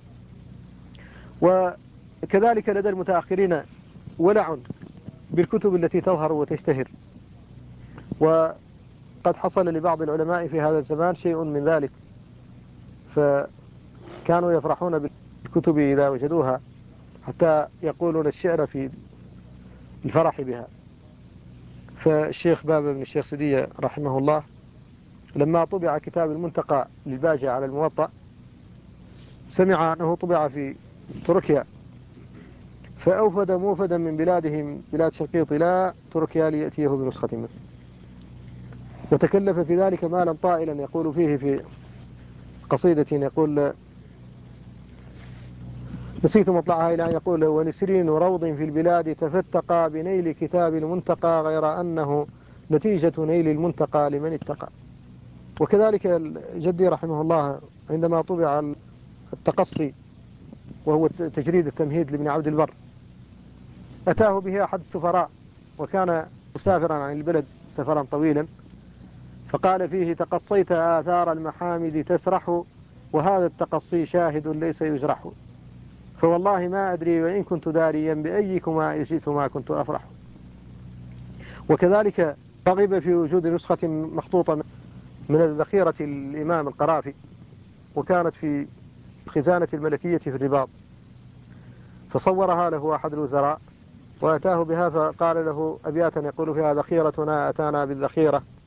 وكذلك لدى المتأخرين ولع بالكتب التي تظهر وتشتهر، وقد حصل لبعض العلماء في هذا الزمان شيء من ذلك، فكانوا يفرحون بالكتب إذا وجدوها حتى يقولون الشعر في الفرح بها. فالشيخ بابا بن الشيخ سدية رحمه الله لما طبع كتاب المنتقى للباجة على الموطأ سمع أنه طبع في تركيا، فأوفد موفدا من بلادهم بلاد شقيط إلى تركيا ليأتيه بنسخة منه، وتكلف في ذلك مالا طائلا يقول فيه في قصيدة، يقول: نسيت مطلعها إلى أن يقول: ونسرين روض في البلاد تفتقى بنيل كتاب المنتقى، غير أنه نتيجة نيل المنتقى لمن اتقى. وكذلك جدي رحمه الله عندما طبع التقصي وهو تجريد التمهيد لابن عبد البر أتاه به أحد السفراء، وكان مسافرا عن البلد سفرا طويلا، فقال فيه: تقصيت آثار المحامد تسرح، وهذا التقصي شاهد ليس يجرح، فوالله ما أدري وإن كنت داريا بأيكما جئتما كنت أفرح. وكذلك رغب في وجود نسخة مخطوطة من الذخيرة الإمام القرافي، وكانت في خزانة الملكية في الرباط، فصورها له أحد الوزراء وأتاه بها، فقال له أبياتا يقول فيها: ذخيرتنا أتانا بالذخيرة